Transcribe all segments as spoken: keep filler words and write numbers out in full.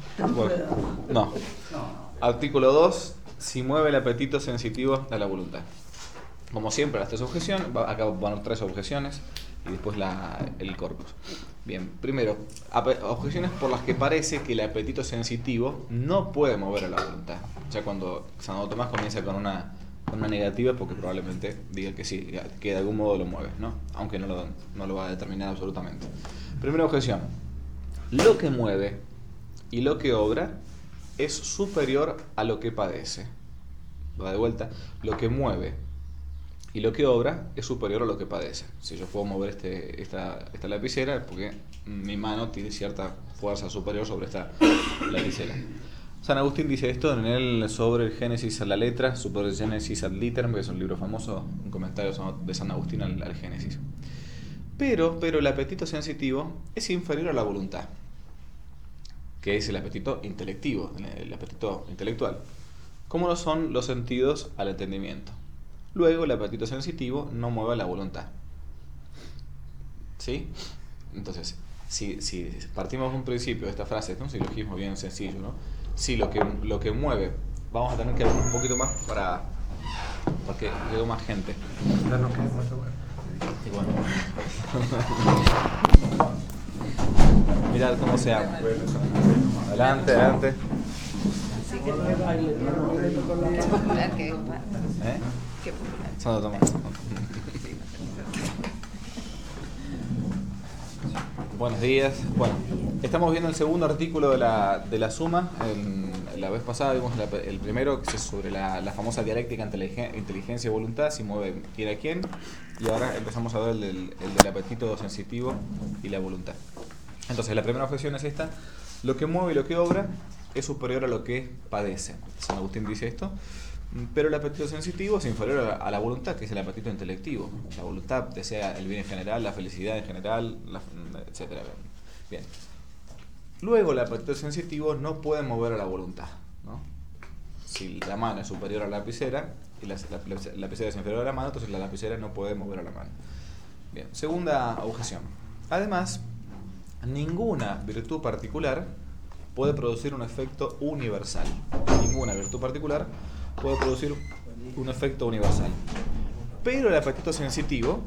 Bueno, no. Artículo dos. Si mueve el apetito sensitivo a la voluntad. Como siempre, las tres objeciones. Acá van a haber tres objeciones y después la, el corpus. Bien, primero, objeciones por las que parece que el apetito sensitivo no puede mover a la voluntad. O sea, cuando Santo Tomás comienza con una, con una negativa, porque probablemente diga que sí, que de algún modo lo mueve, ¿no? Aunque no lo, no lo va a determinar absolutamente. Primera objeción. Lo que mueve y lo que obra es superior a lo que padece. Va de vuelta. Lo que mueve y lo que obra es superior a lo que padece. Si yo puedo mover este, esta, esta lapicera es porque mi mano tiene cierta fuerza superior sobre esta lapicera. San Agustín dice esto en el sobre el Génesis a la letra, Super Génesis ad literam, que es un libro famoso, un comentario de San Agustín al, al Génesis. Pero, pero el apetito sensitivo es inferior a la voluntad, que es el apetito intelectivo, el apetito intelectual, como lo son los sentidos al entendimiento. Luego, el apetito sensitivo no mueve la voluntad. ¿Sí? Entonces, si, si partimos de un principio de esta frase, es un silogismo bien sencillo, ¿no? Si lo que, lo que mueve, vamos a tener que hablar un poquito más para, para que llegue más gente. Ya no queda más bueno. Y bueno. Mirad cómo se llama. Adelante, adelante. Así que no me baile, qué popular que es. ¿Eh? Qué popular. Santo Tomás. Buenos días. Bueno, estamos viendo el segundo artículo de la, de la suma. En, la vez pasada vimos la, el primero, que es sobre la, la famosa dialéctica inteligen, inteligencia y voluntad, si mueve quién a quién. Y ahora empezamos a ver el del, el del apetito sensitivo y la voluntad. Entonces, la primera objeción es esta. Lo que mueve y lo que obra es superior a lo que padece. San Agustín dice esto. Pero el apetito sensitivo es inferior a, a la voluntad, que es el apetito intelectivo. La voluntad desea el bien en general, la felicidad en general, la, etcétera. Bien. Luego, el apetito sensitivo no puede mover a la voluntad, ¿no? Si la mano es superior a la lapicera y la, la, la lapicera es inferior a la mano, entonces la lapicera no puede mover a la mano. Bien. Segunda objeción. Además, ninguna virtud particular puede producir un efecto universal. Ninguna virtud particular puede producir un efecto universal. Pero el apetito sensitivo,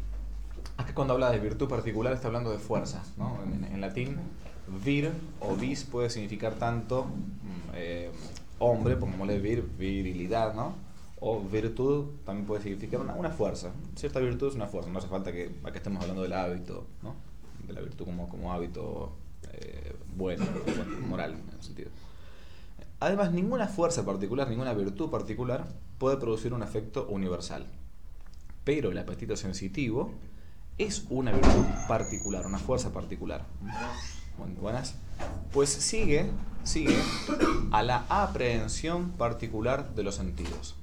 acá cuando habla de virtud particular está hablando de fuerza, ¿no? En, en latín, vir o vis puede significar tanto eh, hombre, pongámosle vir, virilidad, ¿no? O virtud también puede significar una, una fuerza. Cierta virtud es una fuerza, no hace falta que acá estemos hablando del hábito, ¿no? De la virtud como, como hábito eh, bueno, moral en ese sentido. Además, ninguna fuerza particular, ninguna virtud particular puede producir un efecto universal. Pero el apetito sensitivo es una virtud particular, una fuerza particular. Muy buenas. Pues sigue, sigue a la aprehensión particular de los sentidos.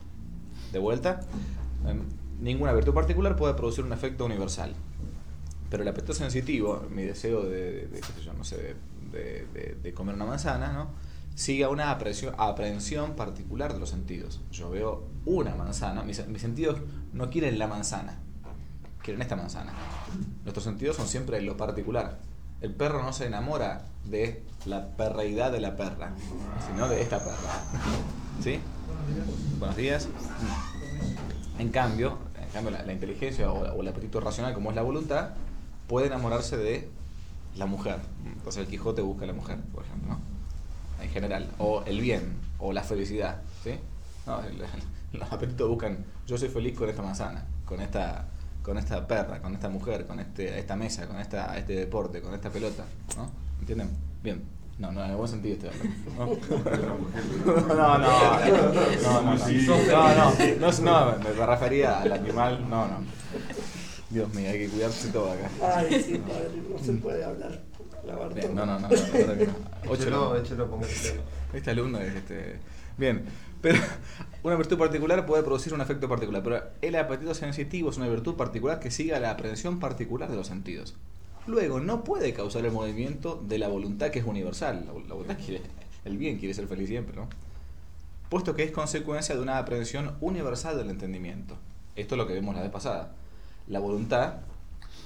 De vuelta, eh, ninguna virtud particular puede producir un efecto universal. Pero el apetito sensitivo, mi deseo de, de, de, qué sé yo, no sé, de, de, de comer una manzana, ¿no? Sigue a una aprehensión, aprehensión particular de los sentidos. Yo veo una manzana, mis, mis sentidos no quieren la manzana, quieren esta manzana. Nuestros sentidos son siempre lo particular. El perro no se enamora de la perreidad de la perra, sino de esta perra. ¿Sí? Buenos días. En cambio, en cambio la, la inteligencia o, o el apetito racional, como es la voluntad, puede enamorarse de la mujer. Entonces el Quijote busca a la mujer, por ejemplo, ¿no? En general, o el bien, o la felicidad, ¿sí? No, el, el, los apetitos buscan, yo soy feliz con esta manzana, con esta, con esta perra, con esta mujer, con este, esta mesa, con esta, este deporte, con esta pelota, ¿no? ¿Entienden? Bien. No, no, en el buen sentido estoy hablando. No, no, no, no, no, no, no, no, no, me refería al animal, no, no. Dios mío, hay que cuidarse todo acá. Ay, sí, padre, no se puede hablar. Bien, no, no, no, no, no. Échelo, échelo, póngase. Este alumno es este. Bien, pero una virtud particular puede producir un efecto particular, pero el apetito sensitivo es una virtud particular que sigue a la aprehensión particular de los sentidos. Luego, no puede causar el movimiento de la voluntad, que es universal. La, la voluntad quiere el bien, quiere ser feliz siempre, ¿no? Puesto que es consecuencia de una aprehensión universal del entendimiento. Esto es lo que vimos la vez pasada. La voluntad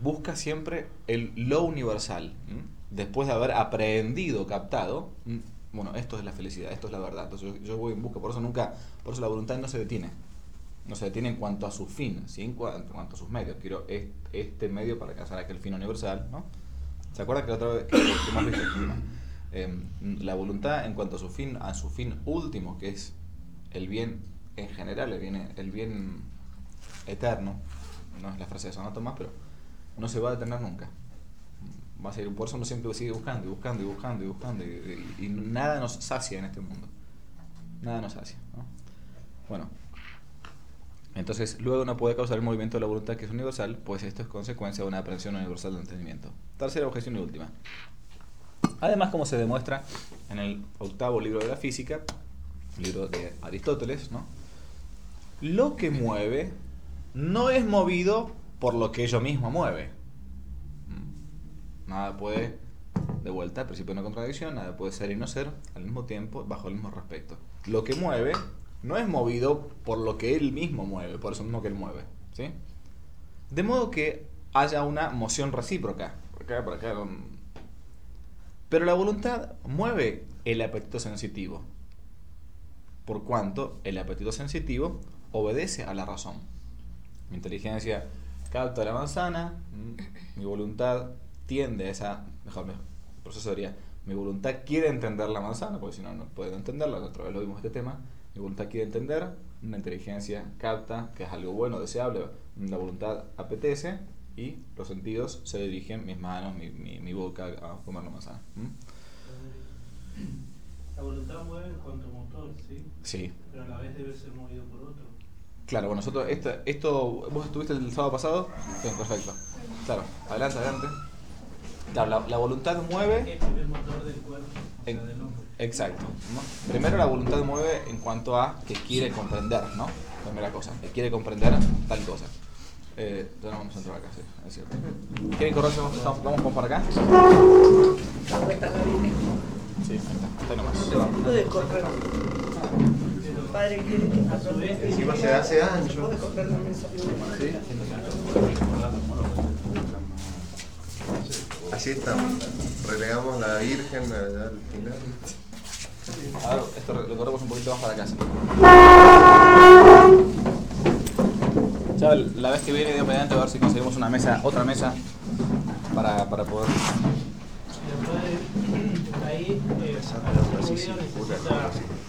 busca siempre el lo universal. ¿m? Después de haber aprendido, captado, ¿m? bueno, esto es la felicidad, esto es la verdad. Entonces yo, yo voy en busca, por eso nunca, por eso la voluntad no se detiene. No se detiene en cuanto a su fin, ¿sí? en, cuanto, en cuanto a sus medios. Quiero este, este medio para alcanzar aquel fin universal, ¿no? ¿Se acuerdan que la otra vez que, que hemos visto? Eh, la voluntad en cuanto a su fin, a su fin último, que es el bien en general, el bien, el bien eterno, no es la frase de Santo Tomás, pero no se va a detener nunca. Va a seguir, por eso uno siempre sigue buscando y buscando y buscando y buscando y, y, y nada nos sacia en este mundo. Nada nos sacia, ¿no? Bueno, entonces luego uno puede causar el movimiento de la voluntad que es universal, pues esto es consecuencia de una aprehensión universal del entendimiento. Tercera objeción y última. Además, como se demuestra en el octavo libro de la física, libro de Aristóteles, ¿no? Lo que mueve no es movido por lo que ello mismo mueve. Nada puede, de vuelta, al principio de una contradicción, nada puede ser y no ser al mismo tiempo, bajo el mismo respecto. Lo que mueve no es movido por lo que él mismo mueve, por eso mismo que él mueve, ¿sí? De modo que haya una moción recíproca, por acá, por acá. Pero la voluntad mueve el apetito sensitivo, por cuanto el apetito sensitivo obedece a la razón. Mi inteligencia capta la manzana, mi voluntad tiende a esa, mejor, mejor, el proceso sería, mi voluntad quiere entender la manzana, porque si no, no puedo entenderla, otra vez lo vimos este tema, mi voluntad quiere entender, una inteligencia capta, que es algo bueno, deseable, la voluntad apetece, y los sentidos se dirigen, mis manos, mi, mi, mi boca, a comer la manzana. ¿Mm? La voluntad mueve en cuanto motor, ¿sí? Sí. Pero a la vez debe ser movido por otro. Claro, bueno, nosotros, esto, esto, ¿vos estuviste el sábado pasado? Sí, perfecto. Claro, adelante, adelante. Claro, la, la voluntad mueve... Es el motor del cuerpo, o sea, en, del hombre. exacto, ¿no? Primero la voluntad mueve en cuanto a que quiere comprender, ¿no? Primera cosa, que quiere comprender tal cosa. Eh, ya no vamos a entrar acá, sí, es cierto. ¿Quieren correr? ¿Vamos, vamos para acá? ¿Dónde está la Virgen? Sí, ahí está, está nomás. Puede correr. Padre quiere que A su vez, Encima se hace ancho. puede correr la mesa. ¿Sí? Así estamos. Relegamos la Virgen allá al final. Ahora esto lo corremos un poquito más para acá. Ya la vez que viene, Dios mediante, a ver si conseguimos una mesa, otra mesa para, para poder... después de ahí, eh, para ser movido necesita,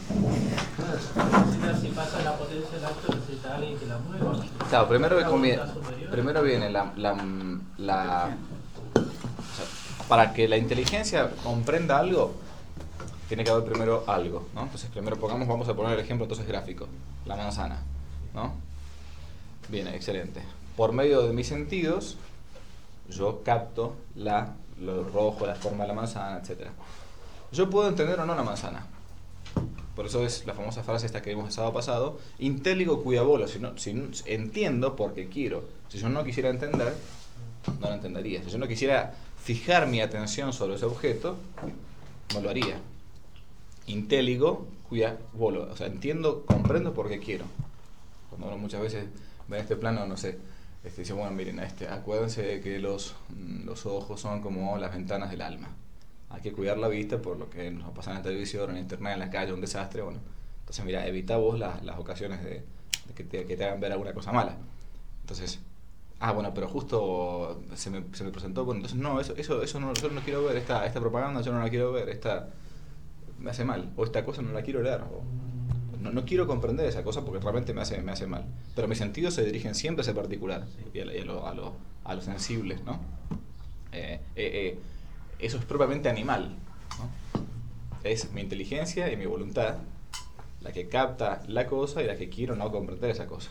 necesita, si pasa la potencia del acto, necesita alguien que la mueva. Claro, primero, La conviene, voluntad superior. primero viene la... la, la o sea, para que la inteligencia comprenda algo, tiene que haber primero algo, ¿no? Entonces, primero pongamos, vamos a poner el ejemplo entonces gráfico, la manzana, ¿no? Bien, excelente. Por medio de mis sentidos, yo capto la, lo rojo, la forma de la manzana, etcétera. Yo puedo entender o no la manzana. Por eso es la famosa frase esta que vimos el sábado pasado, intelligo cuia volo, si, no, si no, entiendo porque quiero. Si yo no quisiera entender, no lo entendería. Si yo no quisiera fijar mi atención sobre ese objeto, no lo haría. Intelligo cuia volo, o sea, entiendo, comprendo porque quiero. Cuando uno muchas veces ve este plano, no sé, este, dice, bueno, miren, este, acuérdense de que los, los ojos son como las ventanas del alma. Hay que cuidar la vista por lo que nos pasa en la televisión, en internet, en la calle, un desastre, bueno. Entonces, mira, evita vos las, las ocasiones de, de que, te, que te hagan ver alguna cosa mala. Entonces, ah, bueno, pero justo se me, se me presentó, bueno, entonces no, eso, eso, eso no, yo no quiero ver, esta, esta propaganda yo no la quiero ver, esta me hace mal, o esta cosa no la quiero leer, o no, no quiero comprender esa cosa porque realmente me hace, me hace mal. Pero mis sentidos se dirigen siempre a ese particular y a, y a, lo, a, lo, a lo sensible, ¿no? Eh, eh, eh, eso es propiamente animal, ¿no? Es mi inteligencia y mi voluntad la que capta la cosa y la que quiero no comprender esa cosa.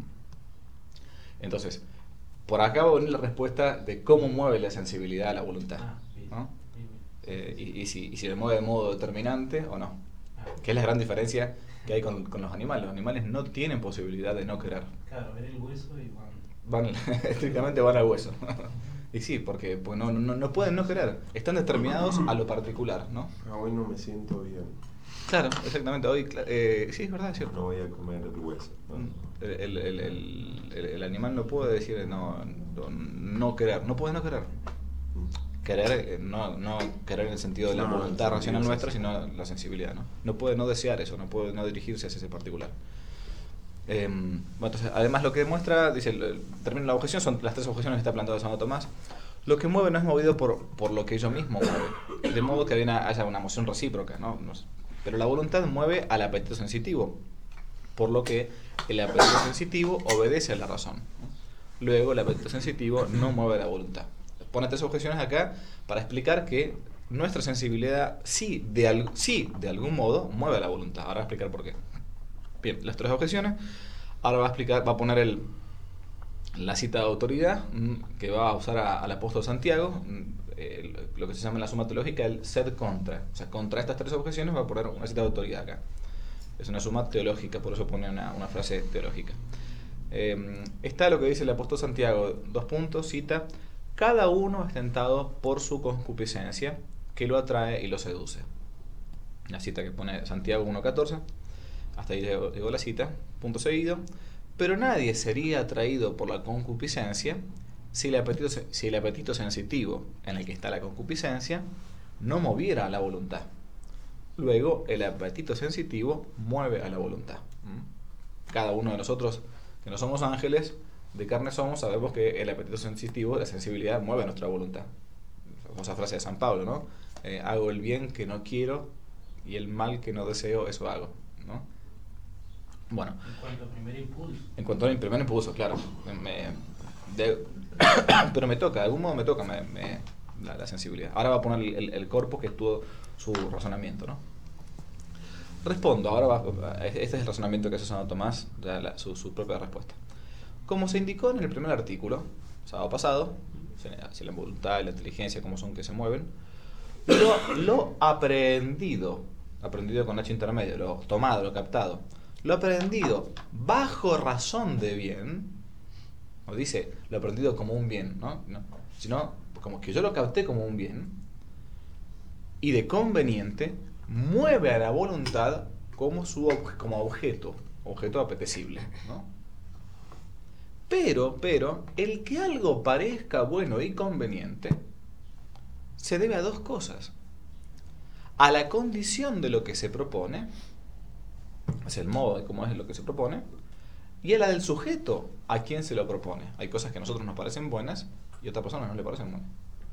Entonces, por acá va a venir la respuesta de cómo mueve la sensibilidad a la voluntad, ¿no? Eh, y, y, si, y si le mueve de modo determinante o no, que es la gran diferencia que hay con, con los animales. Los animales no tienen posibilidad de no querer. Claro, ver el hueso y Van, van. estrictamente van al hueso. Y sí, porque pues no, no, no pueden no querer. Están determinados a lo particular, ¿no? Ah, hoy no me siento bien. Claro, exactamente. Hoy, eh, sí, es verdad, es cierto. No voy a comer el hueso. ¿no? El, el, el, el, el animal no puede decir no, no, no querer, no puede no querer. Querer, no, no querer en el sentido de la No, voluntad no, racional sí, nuestra, sí. sino la sensibilidad, ¿no? No puede no desear eso, no puede no dirigirse hacia ese particular. Eh, bueno, entonces, además lo que demuestra, dice, el término de la objeción, son las tres objeciones que está planteado Santo Tomás. Lo que mueve no es movido por, por lo que yo mismo mueve, de modo que haya una moción recíproca, ¿no? No sé. Pero la voluntad mueve al apetito sensitivo, por lo que el apetito sensitivo obedece a la razón. Luego el apetito sensitivo no mueve la voluntad. Pone tres objeciones acá para explicar que nuestra sensibilidad sí de, al, sí, de algún modo mueve la voluntad. Ahora voy a explicar por qué. Bien, las tres objeciones. Ahora va a explicar, va a poner el, la cita de autoridad que va a usar a, al apóstol Santiago, el, lo que se llama en la suma teológica el sed contra. O sea, contra estas tres objeciones va a poner una cita de autoridad acá. Es una suma teológica, por eso pone una, una frase teológica. Eh, está lo que dice el apóstol Santiago, dos puntos, cita: cada uno es tentado por su concupiscencia, que lo atrae y lo seduce. La cita que pone Santiago uno catorce. Hasta ahí llegó, llegó la cita, punto seguido. Pero nadie sería atraído por la concupiscencia si el, apetito, si el apetito sensitivo en el que está la concupiscencia no moviera la voluntad. Luego, el apetito sensitivo mueve a la voluntad. Cada uno de nosotros, que no somos ángeles, de carne somos, sabemos que el apetito sensitivo, la sensibilidad, mueve nuestra voluntad. La famosa frase de San Pablo, ¿no? Eh, hago el bien que no quiero y el mal que no deseo, eso hago, ¿no? Bueno. En cuanto al primer impulso. En cuanto al primer impulso, claro. Me, de, pero me toca, de algún modo me toca me, me, la, la sensibilidad. Ahora va a poner el, el, el corpus que es todo su razonamiento, ¿no? Respondo, ahora va, este es el razonamiento que hace Santo Tomás, la, la, su, su propia respuesta. Como se indicó en el primer artículo, sábado pasado, si la voluntad y la inteligencia, cómo son que se mueven, lo, lo aprendido, aprendido con H intermedio, lo tomado, lo captado, lo aprendido bajo razón de bien, o dice lo aprendido como un bien, ¿no? No, sino como que yo lo capté como un bien, y de conveniente, mueve a la voluntad como, su, como objeto, objeto apetecible, ¿no? Pero, pero, el que algo parezca bueno y conveniente se debe a dos cosas: a la condición de lo que se propone, es el modo de cómo es lo que se propone, y a la del sujeto a quien se lo propone. Hay cosas que a nosotros nos parecen buenas y a otra persona no le parecen buenas.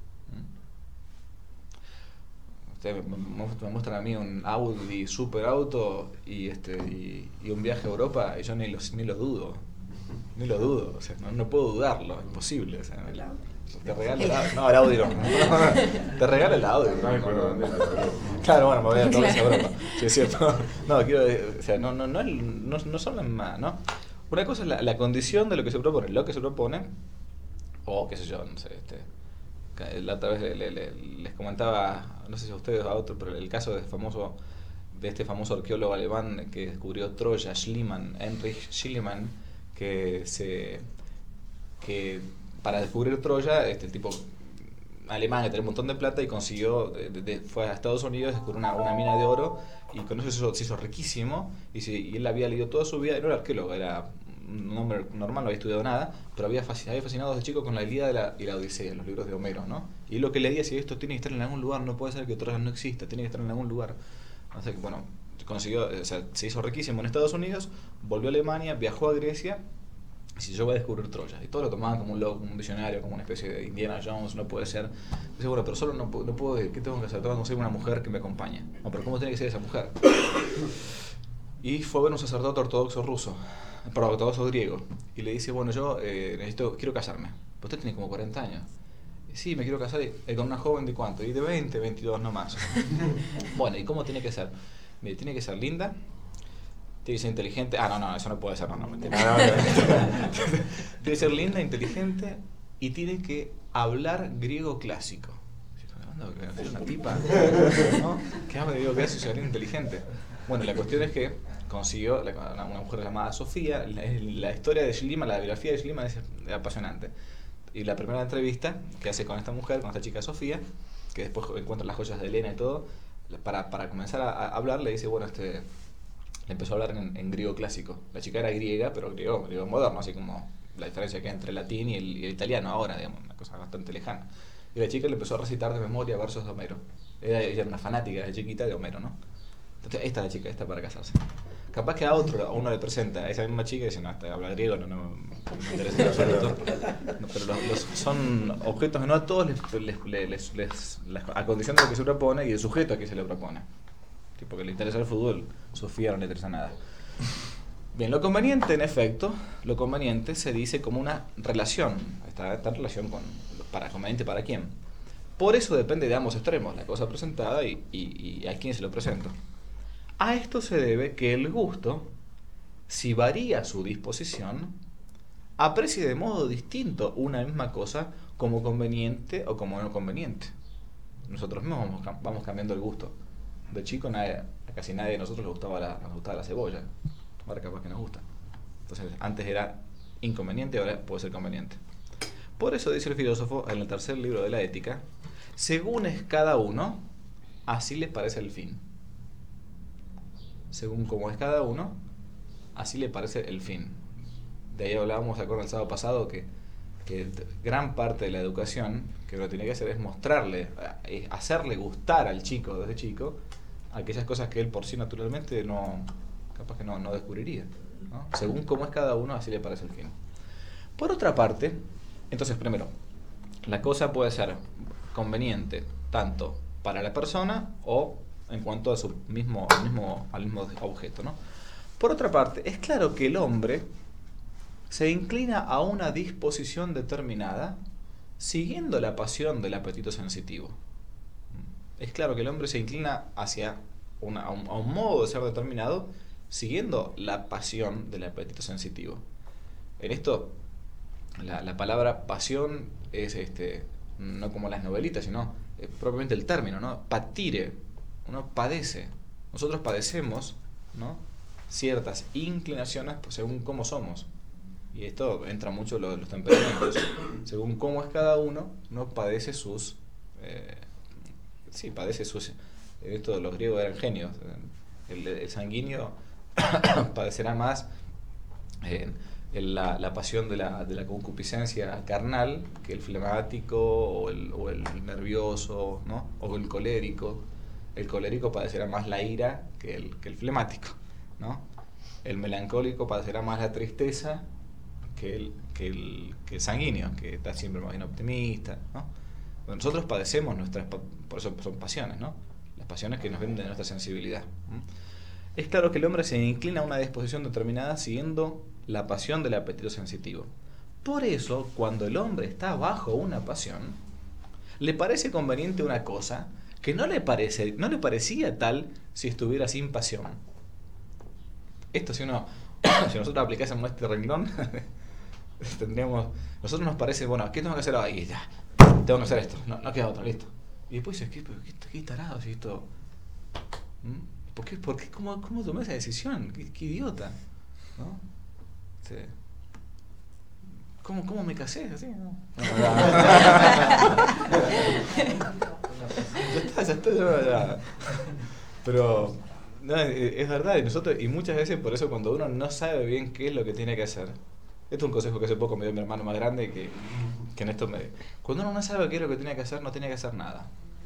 Ustedes me muestran a mí un Audi super auto y este y, y un viaje a Europa y yo ni lo, ni lo dudo. Ni lo dudo, o sea, no, no puedo dudarlo, es imposible. O sea, te regalo el Audi. No, el Audi no. Te regalo el Audi. No, no, no. Claro, bueno, me voy a toda esa Europa. Sí, es cierto. No, quiero o sea, no, no, no, no, no son las más, ¿no? Una cosa es la, la condición de lo que se propone, lo que se propone, o qué sé yo, no sé, este. La otra vez le, le, le, les comentaba, no sé si a ustedes o a otros, pero el caso de, famoso, de este famoso arqueólogo alemán que descubrió Troya, Schliemann, Heinrich Schliemann, que se que para descubrir Troya, este el tipo alemán que tenía un montón de plata y consiguió, de, de, fue a Estados Unidos, descubrió una, una mina de oro y con eso se hizo, se hizo riquísimo y, se, y él había leído toda su vida, no era arqueólogo, era un hombre normal, no había estudiado nada, pero había fascinado, había fascinado desde chico con la Ilíada y la, y la Odisea, los libros de Homero, ¿no? Y lo que leía decía, esto tiene que estar en algún lugar, no puede ser que Troya no exista, tiene que estar en algún lugar. Así que bueno, consiguió, o sea, se hizo riquísimo en Estados Unidos, volvió a Alemania, viajó a Grecia y si yo voy a descubrir Troya. Y todos lo tomaban como un loco, como un visionario, como una especie de Indiana Jones, no puede ser. Dice, bueno, pero solo no, no puedo, ¿qué tengo que hacer? Tengo que conseguir una mujer que me acompañe. No, pero ¿cómo tiene que ser esa mujer? Y fue a ver un sacerdote ortodoxo ruso, perdón, ortodoxo griego, y le dice, bueno, yo eh, necesito, quiero casarme. Pero usted tiene como cuarenta años. Y, sí, me quiero casar y, eh, con una joven de cuánto, y de veinte, veintidós nomás. Bueno, ¿y cómo tiene que ser? Mire, tiene que ser linda, tiene que ser inteligente. Ah, no, no, eso no puede ser, no, no, mentira. No, no, no. Tiene que ser linda, inteligente y tiene que hablar griego clásico. Una tipa, ¿no? Que habla griego clásico y sea inteligente. Bueno, la cuestión es que consiguió una, una mujer llamada Sofía. La, la historia de Schliemann, la biografía de Schliemann es apasionante. Y la primera entrevista que hace con esta mujer, con esta chica Sofía, que después encuentra las joyas de Helena y todo, para, para comenzar a, a hablar, le dice, bueno, este, le empezó a hablar en, en griego clásico. La chica era griega, pero griego, griego moderno, así como la diferencia que hay entre el latín y el, y el italiano ahora, digamos, una cosa bastante lejana. Y la chica le empezó a recitar de memoria versos de Homero. Ella, ella era una fanática de chiquita de Homero, ¿no? Entonces, esta es la chica, esta para casarse. Capaz que a otro, a uno le presenta a esa misma chica y dice, no, esta habla griego, no, no, no me interesa en absoluto. No, pero los, los, son objetos que no a todos les, les, les, les, les a condición de lo que se propone y el sujeto a que se le propone. Tipo que le interesa el fútbol, Sofía no le interesa nada. Bien, lo conveniente, en efecto, lo conveniente se dice como una relación. Esta, esta relación con, para conveniente para quién. Por eso depende de ambos extremos, la cosa presentada y, y, y a quién se lo presento. A esto se debe que el gusto, si varía su disposición, aprecie de modo distinto una misma cosa como conveniente o como no conveniente. Nosotros mismos vamos, vamos cambiando el gusto. De chico nadie, a casi nadie de nosotros le gustaba la, nos gustaba la cebolla. Ahora capaz que nos gusta. Entonces antes era inconveniente, ahora puede ser conveniente. Por eso dice el filósofo en el tercer libro de la Ética, según es cada uno, así le parece el fin. Según como es cada uno, así le parece el fin. De ahí hablábamos, ¿se acuerdan el sábado pasado? Que, que gran parte de la educación que uno tiene que hacer es mostrarle, es hacerle gustar al chico desde chico aquellas cosas que él por sí naturalmente no, capaz que no, no descubriría, ¿no? Según cómo es cada uno, así le parece el fin. Por otra parte, entonces primero, la cosa puede ser conveniente tanto para la persona o en cuanto a su mismo, al mismo, al mismo objeto, ¿no? Por otra parte, es claro que el hombre se inclina a una disposición determinada siguiendo la pasión del apetito sensitivo. Es claro que el hombre se inclina hacia una, a, un, a un modo de ser determinado siguiendo la pasión del apetito sensitivo. En esto, la, la palabra pasión es este, no como las novelitas, sino eh, propiamente el término, ¿no? Patire. Uno padece, nosotros padecemos, ¿no? Ciertas inclinaciones pues, según cómo somos. Y esto entra mucho en lo de los temperamentos. Según cómo es cada uno, uno padece sus... Eh, sí, padece sus... Esto los griegos eran genios. El, el sanguíneo padecerá más eh, la, la pasión de la, de la concupiscencia carnal que el flemático o el, o el nervioso, ¿no? O el colérico. El colérico padecerá más la ira que el, que el flemático, ¿no? El melancólico padecerá más la tristeza que el, que el, que el sanguíneo, que está siempre más bien optimista, ¿no? Bueno, nosotros padecemos nuestras, por eso son pasiones, ¿no? Las pasiones que nos vienen de nuestra sensibilidad. Es claro que el hombre se inclina a una disposición determinada siguiendo la pasión del apetito sensitivo. Por eso, cuando el hombre está bajo una pasión, le parece conveniente una cosa que no le parece, no le parecía tal si estuviera sin pasión. Esto si uno, si nosotros aplicásemos este renglón, tendríamos, nosotros nos parece, bueno, ¿qué tengo que hacer ahora? Y ya, tengo que hacer esto, no, no queda otra, listo. Y después dices, ¿qué, qué, qué tarado si esto? ¿Mm? ¿Por qué, por qué, cómo, cómo tomé esa decisión? ¿Qué, qué idiota? ¿No? Sí. ¿Cómo, ¿Cómo me casé? Así, ¿no? Ya está, ya está, ya, ya. Pero no, es verdad, y nosotros, y muchas veces por eso cuando uno no sabe bien qué es lo que tiene que hacer, esto es un consejo que hace poco me dio mi hermano más grande que, que en esto me... Cuando uno no sabe qué es lo que tiene que hacer, no tiene que hacer nada.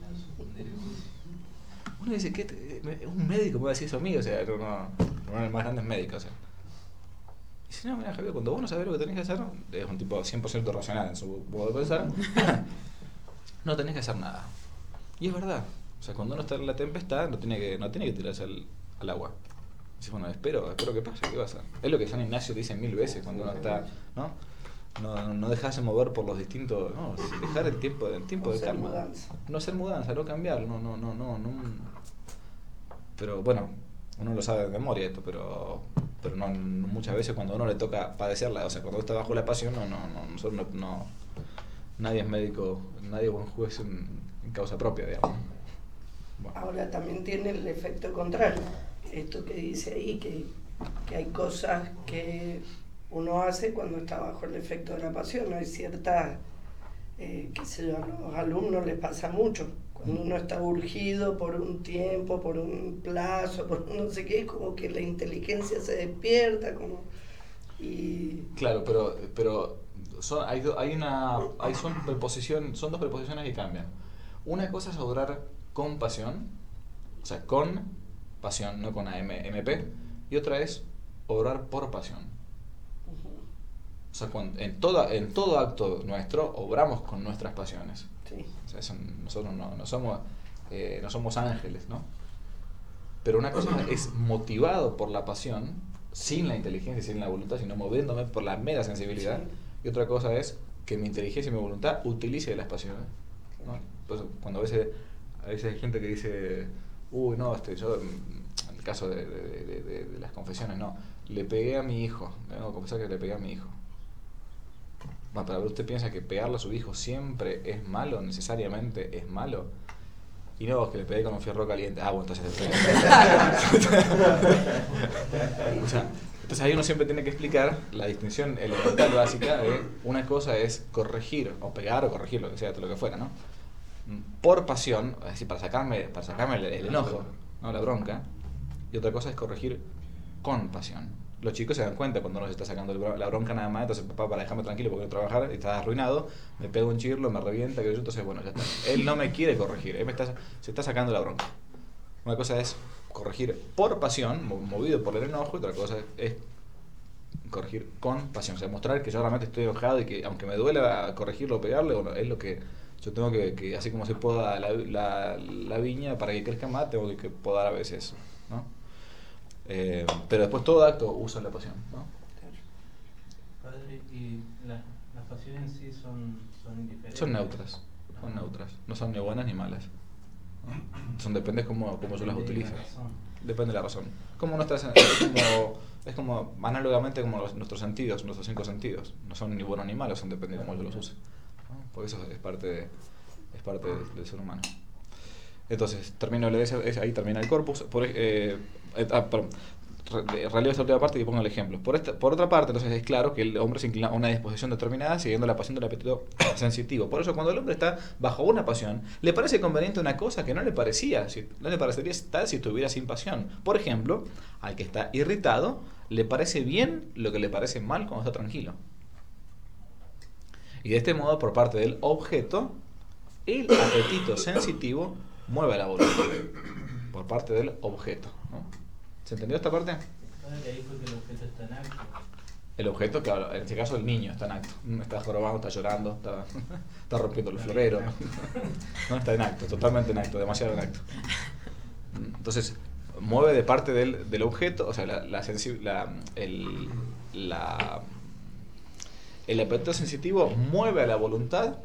Uno dice, ¿qué te, un médico puede decir eso a mí? O sea, uno, uno de los más grandes médicos, o sea. Y dice, no, mira Javier, cuando vos no sabés lo que tenés que hacer, es un tipo cien por ciento racional en su modo de pensar, no tenés que hacer nada. Y es verdad. O sea, cuando uno está en la tempestad, no tiene que, no tiene que tirarse al, al agua. Dice, bueno, espero, espero que pase, ¿qué va a hacer? Es lo que San Ignacio dice mil veces cuando uno está, ¿no? No, no dejarse mover por los distintos, no, dejar el tiempo, el tiempo de calma. Mudanza. No hacer mudanza, no cambiar, no, no, no, no, no. Pero bueno, uno lo sabe de memoria esto, pero, pero no, muchas veces cuando a uno le toca padecerla, o sea, cuando está bajo la pasión, no, no, no, nosotros no, no nadie es médico, nadie es buen juez en, en causa propia, digamos. Bueno. Ahora también tiene el efecto contrario, esto que dice ahí, que, que hay cosas que uno hace cuando está bajo el efecto de la pasión. Hay ciertas, eh, qué sé yo, a los alumnos les pasa mucho, Cuando uno está urgido por un tiempo, por un plazo, por no sé qué, es como que la inteligencia se despierta, como... Y... Claro, pero, pero son, hay, do- hay una, hay son, preposición, son dos preposiciones que cambian. Una cosa es obrar con pasión, o sea, con pasión, no con A M M P, y otra es obrar por pasión. O sea, cuando, en, toda, en todo acto nuestro obramos con nuestras pasiones. Sí. O sea, eso, nosotros no, no somos eh, no somos ángeles, ¿no? Pero una cosa es motivado por la pasión, sin la inteligencia y sin la voluntad, sino moviéndome por la mera sensibilidad. Sí. Y otra cosa es que mi inteligencia y mi voluntad utilice las pasiones, ¿no? Pues cuando a veces, a veces hay gente que dice, uy, no, este, yo, en el caso de, de, de, de, de las confesiones, no, le pegué a mi hijo, me vengo a confesar que le pegué a mi hijo. Bueno, pero ¿usted piensa que pegarle a su hijo siempre es malo, necesariamente es malo? Y no, que le pegué con un fierro caliente. Ah, bueno, entonces le pegué. O sea, entonces ahí uno siempre tiene que explicar la distinción elemental básica de una cosa es corregir, o pegar, o corregir, lo que sea, todo lo que fuera, ¿no? Por pasión, es decir, para sacarme, para sacarme el, el enojo, ¿no? La bronca. Y otra cosa es corregir con pasión. Los chicos se dan cuenta cuando uno se está sacando el, la bronca nada más, entonces papá, para dejarme tranquilo porque quiero trabajar, y estás arruinado, me pega un chirlo, me revienta, que yo, entonces bueno, ya está. Él no me quiere corregir, él me está, se está sacando la bronca. Una cosa es corregir por pasión, movido por el enojo, y otra cosa es corregir con pasión, o sea, mostrar que yo realmente estoy enojado y que aunque me duela corregirlo o pegarle, bueno, es lo que yo tengo que, que así como se poda la, la, la viña para que crezca más, tengo que podar a veces, ¿no? Eh, pero después todo acto usa la pasión, ¿no? Padre, ¿y la, las pasiones en sí son, son indiferentes? Son neutras, son neutras, no son ni buenas ni malas, ¿no? Son, depende cómo, cómo yo las utilice. Depende de la razón. Como nuestras, es como, es como análogamente como los, nuestros sentidos, nuestros cinco sentidos. No son ni buenos ni malos, son depende de cómo yo los use, ¿no? Porque eso es parte, de, es parte de, del ser humano. Entonces, termino de leer, ahí termina el corpus. Por, eh, eh, ah, perdón, releo esta última parte y pongo el ejemplo. Por, esta, por otra parte, entonces es claro que el hombre se inclina a una disposición determinada siguiendo la pasión del apetito sensitivo. Por eso, cuando el hombre está bajo una pasión, le parece conveniente una cosa que no le parecía, si, no le parecería tal si estuviera sin pasión. Por ejemplo, al que está irritado, le parece bien lo que le parece mal cuando está tranquilo. Y de este modo, por parte del objeto, el apetito sensitivo mueve la voluntad por parte del objeto, ¿no? ¿Se entendió esta parte? Que ahí fue que el objeto está en acto. El objeto, claro, en este caso el niño está en acto. Está jorobando, está llorando, está, está rompiendo el florero. No, está en acto, totalmente en acto, demasiado en acto. Entonces, mueve de parte del, del objeto, o sea, la, la, sensi- la, el, la, el apetito sensitivo mueve a la voluntad,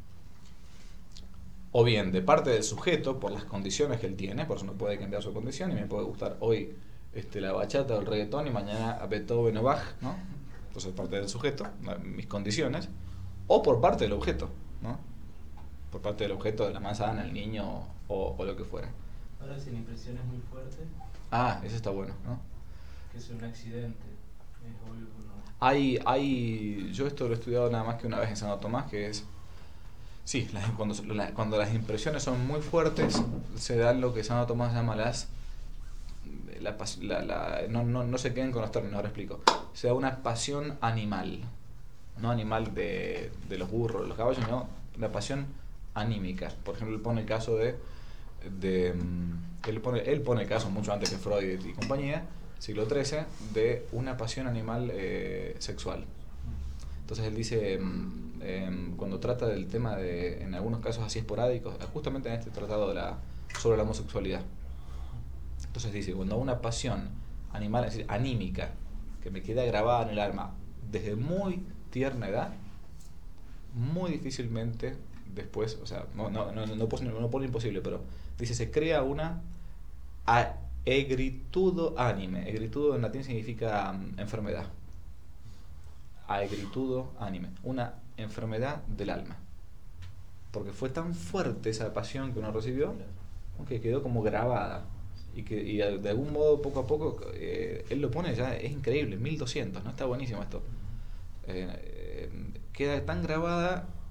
o bien de parte del sujeto por las condiciones que él tiene, por eso no puede cambiar su condición y me puede gustar hoy este, la bachata o el reggaetón y mañana a Beethoven o Bach, ¿no? Entonces parte del sujeto, mis condiciones, o por parte del objeto, ¿no? Por parte del objeto de la manzana, el niño o, o lo que fuera. Ahora, si la impresión es muy fuerte, Ah, eso está bueno, ¿no? que es un accidente, es obvio que no. Hay, hay, yo esto lo he estudiado nada más que una vez en Santo Tomás, que es, sí, las, cuando, la, cuando las impresiones son muy fuertes, se dan lo que Santo Tomás llama las, la, la, la, no, no, no se queden con los términos, ahora explico, se da una pasión animal, no animal de, de los burros, de los caballos, sino una pasión anímica. Por ejemplo, él pone el caso de, de él, pone, él pone el caso mucho antes que Freud y compañía, siglo trece, de una pasión animal eh, sexual. Entonces él dice, eh, cuando trata del tema de, en algunos casos así esporádicos, justamente en este tratado de la, sobre la homosexualidad. Entonces dice, cuando una pasión animal, es decir, anímica, que me queda grabada en el alma desde muy tierna edad, muy difícilmente después, o sea, no, no, no, no, no, no pone imposible, pero dice, se crea una aegritudo anime. Egritudo en latín significa um, enfermedad. Aegritudo anime, una enfermedad del alma. Porque fue tan fuerte esa pasión que uno recibió, que quedó como grabada. Y que y de algún modo, poco a poco, eh, él lo pone ya, es increíble, mil doscientos, ¿no? Está buenísimo esto. Eh, eh, queda tan grabada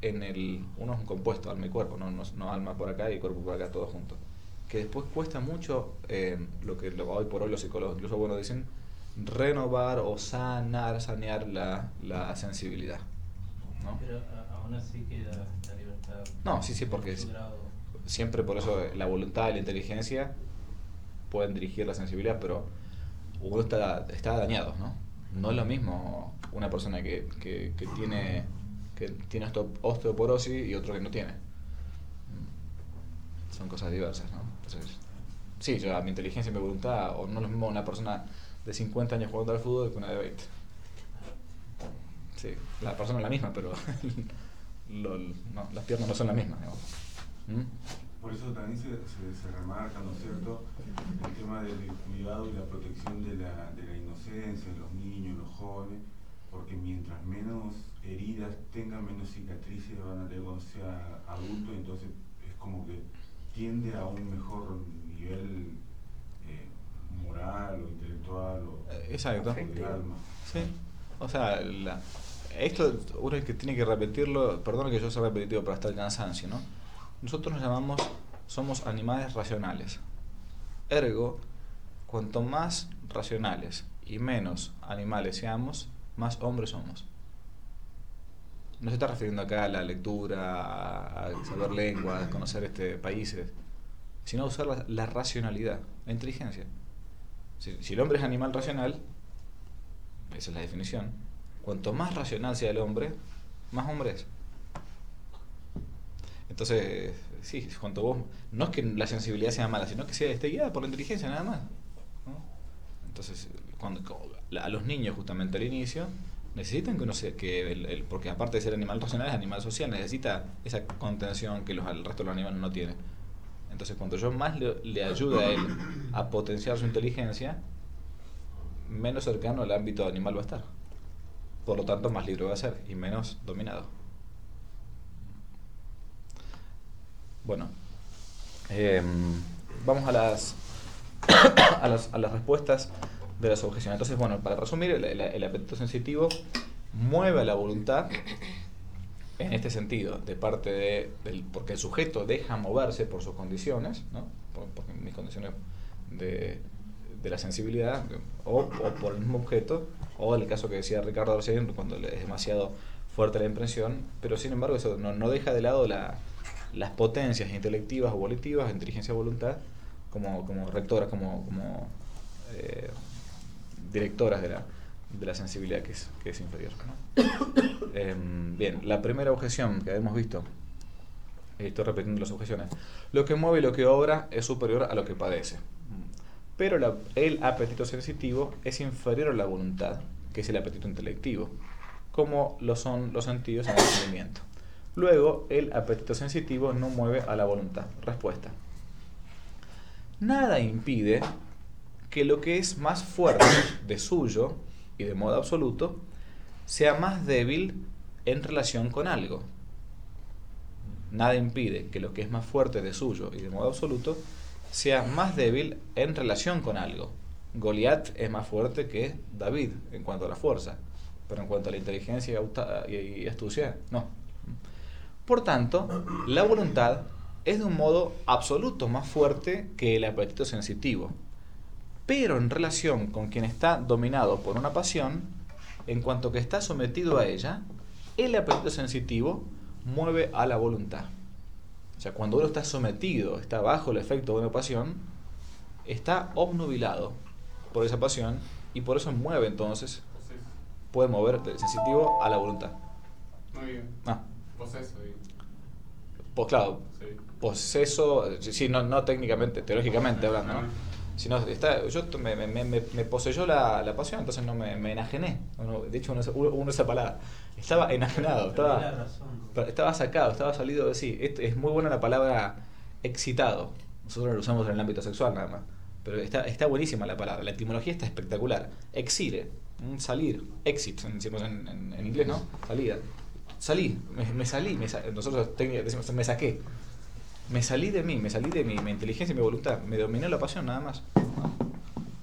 en el... Uno es un compuesto, alma y cuerpo, no, no, no alma por acá y cuerpo por acá, todo junto. Que después cuesta mucho, eh, lo que lo, hoy por hoy los psicólogos incluso bueno dicen, renovar o sanar, sanear la, la sensibilidad, ¿no? Pero a- aún así queda la libertad. No, sí, sí, porque en su es- grado. siempre por eso la voluntad y la inteligencia pueden dirigir la sensibilidad, pero uno está, está dañado, ¿no? No es lo mismo una persona que, que, que tiene que tiene osteo- osteoporosis y otro que no tiene. Son cosas diversas, ¿no? Entonces, sí, yo a mi inteligencia y mi voluntad, o no es lo mismo una persona de cincuenta años jugando al fútbol que una de veinte. Sí, la persona es la misma, pero lo- no, las piernas no son las mismas, digamos. ¿Mm? Por eso también se, se, se remarca, ¿no es cierto?, el tema del cuidado y la protección de la, de la inocencia en los niños, los jóvenes, porque mientras menos heridas tengan, menos cicatrices van a tener cuando sea adulto, entonces es como que tiende a un mejor nivel eh, moral o intelectual o Exacto. del alma. Sí, o sea, la, esto uno es que tiene que repetirlo, perdón que yo sea repetitivo, pero hasta el cansancio, ¿no? Nosotros nos llamamos, somos animales racionales. Ergo, cuanto más racionales y menos animales seamos, más hombres somos. No se está refiriendo acá a la lectura, a saber lenguas, a conocer este, países, sino a usar la, la racionalidad, la inteligencia. Si, si el hombre es animal racional, esa es la definición, cuanto más racional sea el hombre, más hombre es. Entonces, sí, cuanto vos, no es que la sensibilidad sea mala, sino que sea esté guiada por la inteligencia nada más, ¿no? Entonces, cuando a los niños justamente al inicio necesitan que uno se, que el, el, porque aparte de ser animal racional es animal social, necesita esa contención que los, el resto de los animales no tienen. Entonces, cuando yo más le, le ayudo a él a potenciar su inteligencia, menos cercano al ámbito animal va a estar. Por lo tanto, más libre va a ser y menos dominado. Bueno, eh, vamos a las, a las a las respuestas de las objeciones. Entonces, bueno, para resumir, el, el, el apetito sensitivo mueve a la voluntad en este sentido, de parte de, del, porque el sujeto deja moverse por sus condiciones, ¿no? Por, por mis condiciones de, de la sensibilidad, o, o por el mismo objeto, o en el caso que decía Ricardo recién, cuando es demasiado fuerte la impresión, pero sin embargo eso no, no deja de lado la, las potencias intelectivas o volitivas, inteligencia o voluntad, como, como rectoras, como, como eh, directoras de la, de la sensibilidad que es, que es inferior, ¿no? eh, bien, la primera objeción que hemos visto, estoy repitiendo las objeciones, lo que mueve y lo que obra es superior a lo que padece, pero la, el apetito sensitivo es inferior a la voluntad, que es el apetito intelectivo, como lo son los sentidos en el entendimiento. Luego, el apetito sensitivo no mueve a la voluntad. Respuesta: nada impide que lo que es más fuerte de suyo y de modo absoluto sea más débil en relación con algo. Nada impide que lo que es más fuerte de suyo y de modo absoluto sea más débil en relación con algo. Goliat es más fuerte que David en cuanto a la fuerza, pero en cuanto a la inteligencia y astucia, no. Por tanto, la voluntad es de un modo absoluto más fuerte que el apetito sensitivo, pero en relación con quien está dominado por una pasión, en cuanto que está sometido a ella, el apetito sensitivo mueve a la voluntad. O sea, cuando uno está sometido, está bajo el efecto de una pasión, está obnubilado por esa pasión y por eso mueve entonces, puede mover del sensitivo a la voluntad. Muy bien. Ah. Poseso. Pues claro, Sí. poseso, sí, no, no técnicamente, teológicamente hablando, ¿no? Sino está, yo me, me, me, me poseyó la, la pasión, entonces no me, me enajené. Uno, de hecho, uno, uno esa palabra. Estaba enajenado, estaba, estaba sacado, estaba salido de sí. Es, es muy buena la palabra excitado. Nosotros lo usamos en el ámbito sexual nada más. Pero está, está buenísima la palabra. La etimología está espectacular. Exire, salir, exit, decimos en, en, en inglés, ¿no? Salida. Salí, me, me salí, me sa nosotros técnicamente decimos, me saqué. Me salí de mí, me salí de mi, mi inteligencia y mi voluntad. Me dominó la pasión nada más.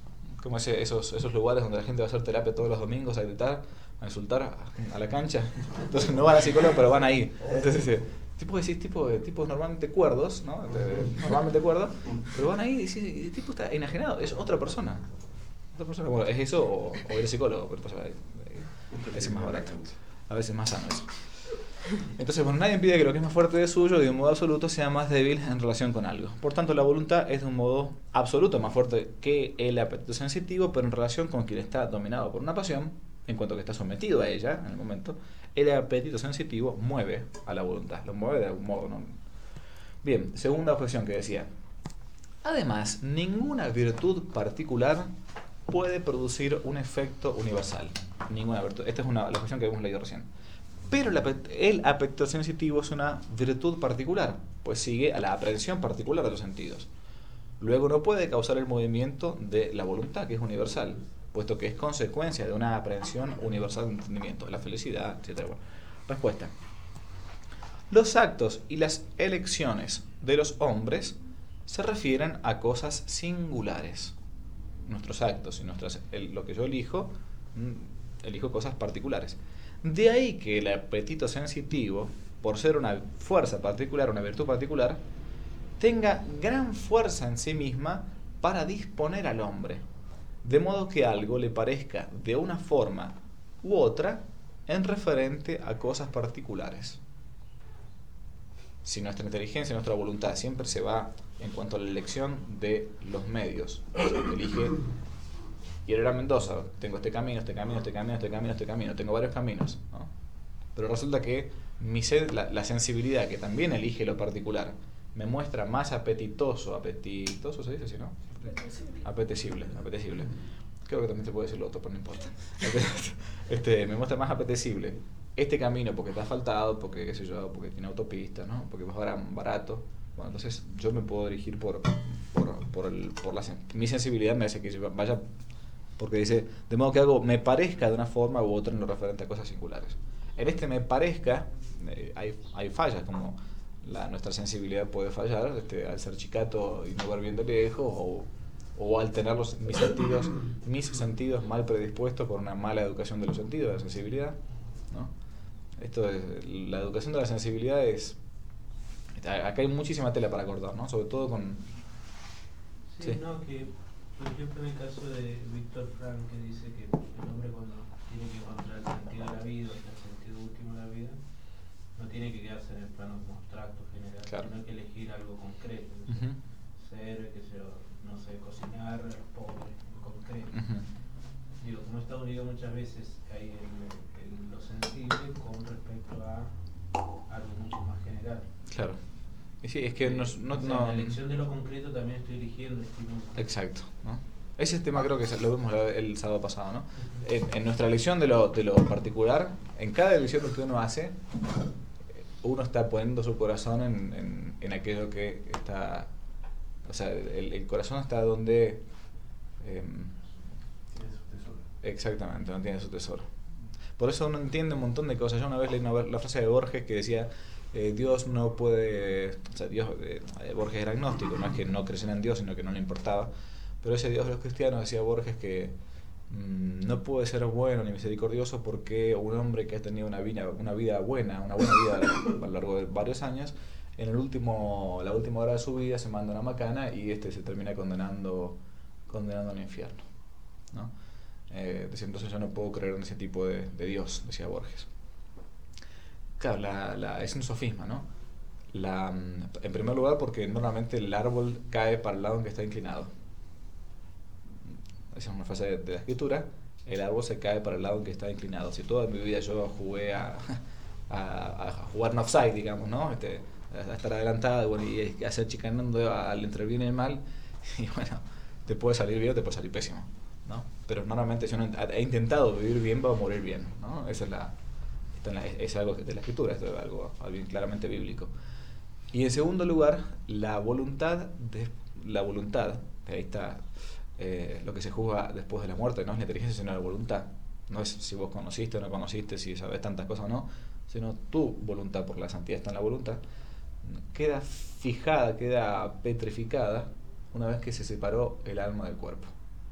como ese, esos, esos lugares donde la gente va a hacer terapia todos los domingos, a gritar, a insultar a, a la cancha. Entonces no van al psicólogo, pero van ahí. Entonces, eh, tipo decís, tipo, tipos normalmente cuerdos, ¿no? De, normalmente cuerdos, pero van ahí y decís, el tipo está enajenado, es otra persona. Otra persona, bueno, es eso o, o ir al psicólogo, pero pues, ese es más barato, a veces más sano eso. Entonces, bueno, nadie impide que lo que es más fuerte de suyo y de un modo absoluto sea más débil en relación con algo. Por tanto, la voluntad es de un modo absoluto más fuerte que el apetito sensitivo, pero en relación con quien está dominado por una pasión, en cuanto que está sometido a ella en el momento, el apetito sensitivo mueve a la voluntad, lo mueve de algún modo, ¿no? Bien, segunda objeción que decía. Además, ninguna virtud particular puede producir un efecto universal. Ninguna virtud. Esta es una, la objeción que hemos leído recién. Pero el, el apetito sensitivo es una virtud particular, pues sigue a la aprehensión particular de los sentidos. Luego no puede causar el movimiento de la voluntad, que es universal, puesto que es consecuencia de una aprehensión universal de entendimiento, la felicidad, etcétera. Bueno, respuesta. Los actos y las elecciones de los hombres se refieren a cosas singulares. Nuestros actos y nuestras, el, lo que yo elijo, elijo cosas particulares. De ahí que el apetito sensitivo, por ser una fuerza particular, una virtud particular, tenga gran fuerza en sí misma para disponer al hombre, de modo que algo le parezca de una forma u otra en referente a cosas particulares. Si nuestra inteligencia, nuestra voluntad siempre se va en cuanto a la elección de los medios, o sea, elige quiero ir a Mendoza, tengo este camino, este camino, este camino, este camino, este camino, tengo varios caminos, ¿no? Pero resulta que mi sed, la, la sensibilidad, que también elige lo particular, me muestra más apetitoso, apetitoso se dice así, ¿no? Apetecible, apetecible. Creo que también se puede decir lo otro, pero no importa. Este, me muestra más apetecible este camino porque está asfaltado, porque qué sé yo, porque tiene autopista, ¿no? Porque es barato. Bueno, entonces yo me puedo dirigir por, por, por, el, por la, mi sensibilidad me hace que vaya, porque dice, de modo que algo me parezca de una forma u otra en lo referente a cosas singulares. En este me parezca, eh, hay, hay fallas, como la, nuestra sensibilidad puede fallar este, al ser chicato y no ver bien de lejos, o, o al tener los, mis, sentidos, mis sentidos mal predispuestos por una mala educación de los sentidos, de la sensibilidad, ¿no? Esto es, la educación de la sensibilidad es... Acá hay muchísima tela para cortar, ¿no? Sobre todo con... Sí, sí. No, que por ejemplo en el caso de Víctor Frank, que dice que el hombre cuando tiene que encontrar el sentido de la vida, el sentido último de la vida, no tiene que quedarse en el plano abstracto general, claro, sino que elegir algo concreto, ¿no? Uh-huh. Ser, que sea, no sé, cocinar, pobre, en concreto. Uh-huh. Digo, como he estado unido muchas veces ahí en, en lo sensible con respecto a algo mucho más general. Claro. Y sí, es que no, no, o sea, no... en la elección de lo concreto también estoy eligiendo estímulos. Exacto, ¿no? Ese tema creo que lo vimos el sábado pasado, ¿no? Uh-huh. En, en nuestra elección de lo, de lo particular, en cada elección que uno hace, uno está poniendo su corazón en, en, en aquello que está... O sea, el, el corazón está donde... Eh, tiene su tesoro. Exactamente, no tiene su tesoro. Por eso uno entiende un montón de cosas. Yo una vez leí una, la frase de Borges que decía... Eh, Dios no puede, o sea, Dios, eh, Borges era agnóstico, no es que no creyera en Dios, sino que no le importaba, pero ese Dios de los cristianos, decía Borges, que mmm, no puede ser bueno ni misericordioso porque un hombre que ha tenido una vida, una vida buena, una buena vida a lo largo de varios años, en el último, la última hora de su vida se manda una macana y este se termina condenando, condenando al infierno, ¿no? Eh, decía, entonces yo no puedo creer en ese tipo de, de Dios, decía Borges. Claro, la, la, es un sofisma, ¿no? La, en primer lugar porque normalmente el árbol cae para el lado en que está inclinado. Esa es una frase de, de la escritura. El árbol se cae para el lado en que está inclinado. Si toda mi vida yo jugué a, a, a jugar en offside, digamos, ¿no? Este, a estar adelantado, bueno, y hacer chicanando al entre el bien y el mal, y bueno, te puede salir bien o te puede salir pésimo, ¿no? Pero normalmente si uno ha intentado vivir bien, va a morir bien, ¿no? Esa es la... es algo de la escritura, esto es algo, algo claramente bíblico. Y en segundo lugar, la voluntad, de, la voluntad, ahí está eh, lo que se juzga después de la muerte, no es la inteligencia sino la voluntad. No es si vos conociste o no conociste, si sabes tantas cosas o no, sino tu voluntad, porque la santidad está en la voluntad, queda fijada, queda petrificada una vez que se separó el alma del cuerpo.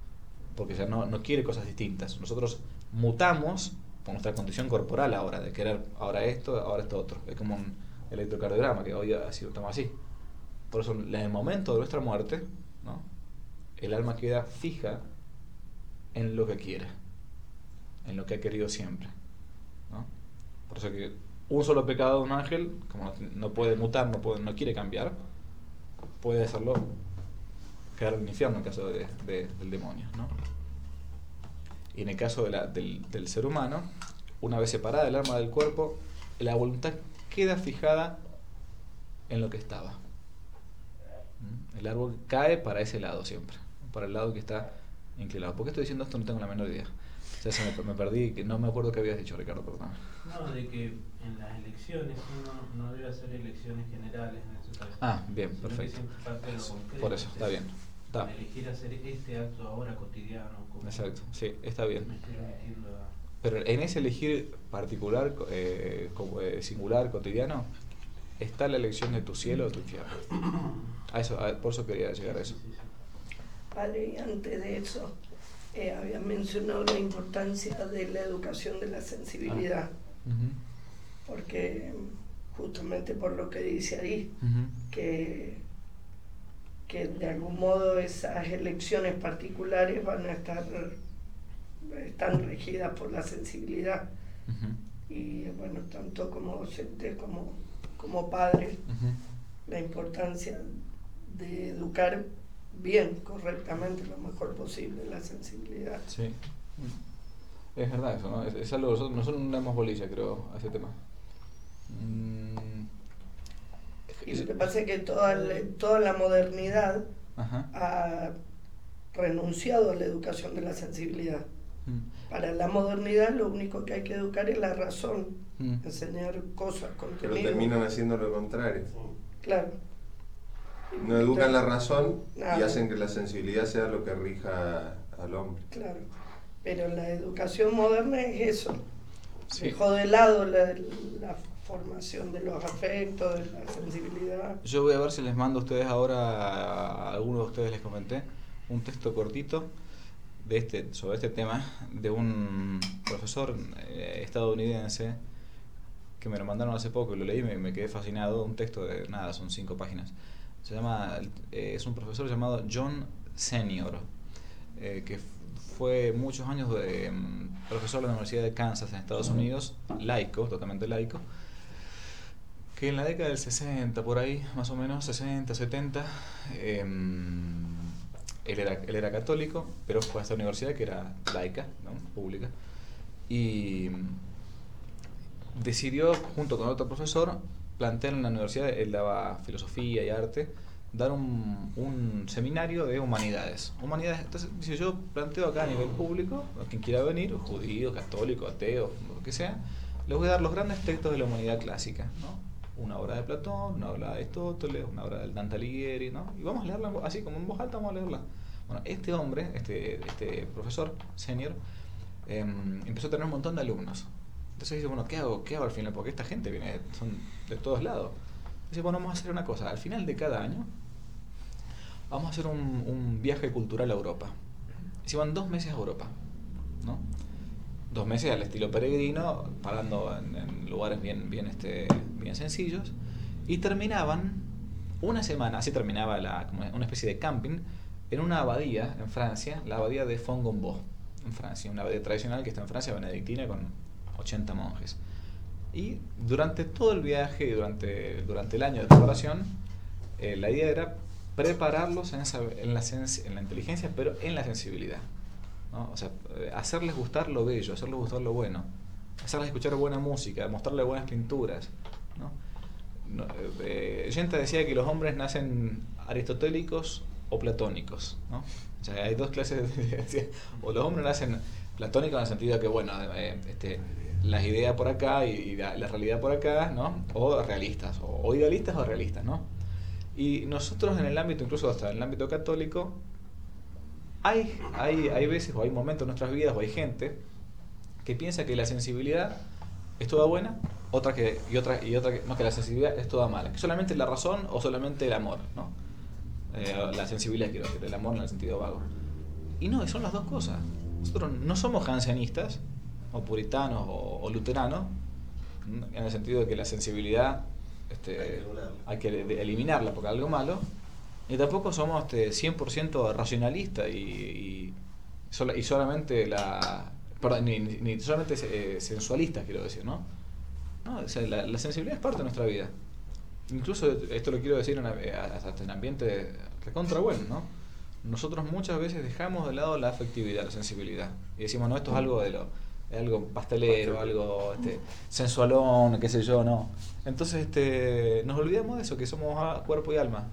porque ya no, no quiere cosas distintas. Nosotros mutamos por nuestra condición corporal ahora, de querer ahora esto, ahora esto otro. Es como un electrocardiograma, que hoy así, estamos así. Por eso, en el momento de nuestra muerte, ¿no?, el alma queda fija en lo que quiere, en lo que ha querido siempre, ¿no? Por eso que un solo pecado de un ángel, como no, no puede mutar, no, puede, no quiere cambiar, puede hacerlo quedar en el infierno en caso de, de, del demonio, ¿no? Y en el caso de la, del, del ser humano, una vez separada el alma del cuerpo, la voluntad queda fijada en lo que estaba. El árbol cae para ese lado siempre, para el lado que está inclinado. ¿Por qué estoy diciendo esto? No tengo la menor idea. O sea, se me, me perdí, que no me acuerdo qué habías dicho, Ricardo, perdón. No, de que en las elecciones uno no debe hacer elecciones generales en ese caso. Ah, bien, sino perfecto. que siempre parte de lo concreto. Por eso, está bien. Está. Elegir hacer este acto ahora cotidiano. Como Exacto, sí, está bien. me estoy remitiendo a... Pero en ese elegir particular, eh, como, eh, singular, cotidiano, está la elección de tu cielo o tu infierno. A eso, a, por eso quería llegar a eso. Vale, y antes de eso, eh, había mencionado la importancia de la educación de la sensibilidad, Ah. Uh-huh. porque justamente por lo que dice ahí, Uh-huh. que, que de algún modo esas elecciones particulares van a estar, están regidas por la sensibilidad. Uh-huh. Y bueno, tanto como docente como, como padre, Uh-huh. la importancia de educar bien, correctamente, lo mejor posible, la sensibilidad. Sí. Es verdad eso, ¿no? Es, es algo, nosotros, nosotros no damos bolilla, creo, a ese tema. Mm. Y lo que pasa es que toda la, toda la modernidad Ajá. ha renunciado a la educación de la sensibilidad. Mm. Para la modernidad lo único que hay que educar es la razón, Mm. enseñar cosas, Pero contenido. terminan haciendo lo contrario. Claro. No educan la razón y Nada. hacen que la sensibilidad sea lo que rija al hombre. Claro. Pero la educación moderna es eso. Sí. Dejó de lado la, la formación de los afectos, de la sensibilidad. Yo voy a ver si les mando a ustedes ahora, a algunos de ustedes les comenté, un texto cortito de este, sobre este tema, de un profesor eh, estadounidense que me lo mandaron hace poco y lo leí y me, me quedé fascinado. Un texto de nada, son cinco páginas. Se llama, eh, es un profesor llamado John Senior, eh, que fue muchos años de, um, profesor de la Universidad de Kansas en Estados Unidos, laico, totalmente laico, que en la década del sesenta, por ahí, más o menos, sesenta, setenta, eh, él, era, él era católico, pero fue a esta universidad que era laica, ¿no?, pública, y decidió, junto con otro profesor, plantear en la universidad, él daba filosofía y arte, dar un, un seminario de humanidades. Humanidades, entonces, dice, yo planteo acá a nivel público, a quien quiera venir, judío, católico, ateo, lo que sea, les voy a dar los grandes textos de la humanidad clásica, ¿no? Una obra de Platón, una obra de Aristóteles, una obra del Dante Alighieri, ¿no? Y vamos a leerla así, como en voz alta, vamos a leerla. Bueno, este hombre, este, este profesor senior, eh, empezó a tener un montón de alumnos. Entonces dice, bueno, ¿qué hago? ¿Qué hago al final? Porque esta gente viene, son de todos lados. Dice, bueno, vamos a hacer una cosa. Al final de cada año, vamos a hacer un, un viaje cultural a Europa. Y se van dos meses a Europa, ¿no? Dos meses al estilo peregrino, parando en, en lugares bien, bien, este, bien sencillos. Y terminaban una semana, así terminaba la, como una especie de camping, en una abadía en Francia, la abadía de Fontainebleau, en Francia. Una abadía tradicional que está en Francia, benedictina, con ochenta monjes. Y durante todo el viaje y durante, durante el año de preparación, eh, la idea era prepararlos en, esa, en, la sens- en la inteligencia, pero en la sensibilidad, ¿no? O sea, eh, hacerles gustar lo bello, hacerles gustar lo bueno, hacerles escuchar buena música, mostrarles buenas pinturas, ¿no? No, eh, Yenta decía que los hombres nacen aristotélicos o platónicos, ¿no? O sea, hay dos clases de, o los hombres nacen platónicos en el sentido de que, bueno, eh, este, las ideas por acá y, y la, la realidad por acá, ¿no? O realistas, o, o idealistas o realistas, ¿no? Y nosotros en el ámbito, incluso hasta en el ámbito católico, hay, hay, hay veces o hay momentos en nuestras vidas o hay gente que piensa que la sensibilidad es toda buena, otra que, y otra, y otra que, no, que la sensibilidad es toda mala, que solamente la razón o solamente el amor, ¿no? Eh, la sensibilidad, quiero decir, el amor en el sentido vago. y no, son las dos cosas. Nosotros no somos jansenistas, o puritanos, o, o luteranos, en el sentido de que la sensibilidad este, hay que eliminarla porque es algo malo, y tampoco somos este, cien por ciento racionalistas y, y, sola, y solamente la perdón, ni, ni solamente eh, sensualistas, quiero decir, ¿no? No, o sea, la, la sensibilidad es parte de nuestra vida. Incluso esto lo quiero decir en, hasta en ambiente recontra bueno, ¿no? Nosotros muchas veces dejamos de lado la afectividad, la sensibilidad, y decimos, no, esto es algo de lo algo pastelero, algo este, sensualón, qué sé yo, no. Entonces este, nos olvidamos de eso, que somos cuerpo y alma.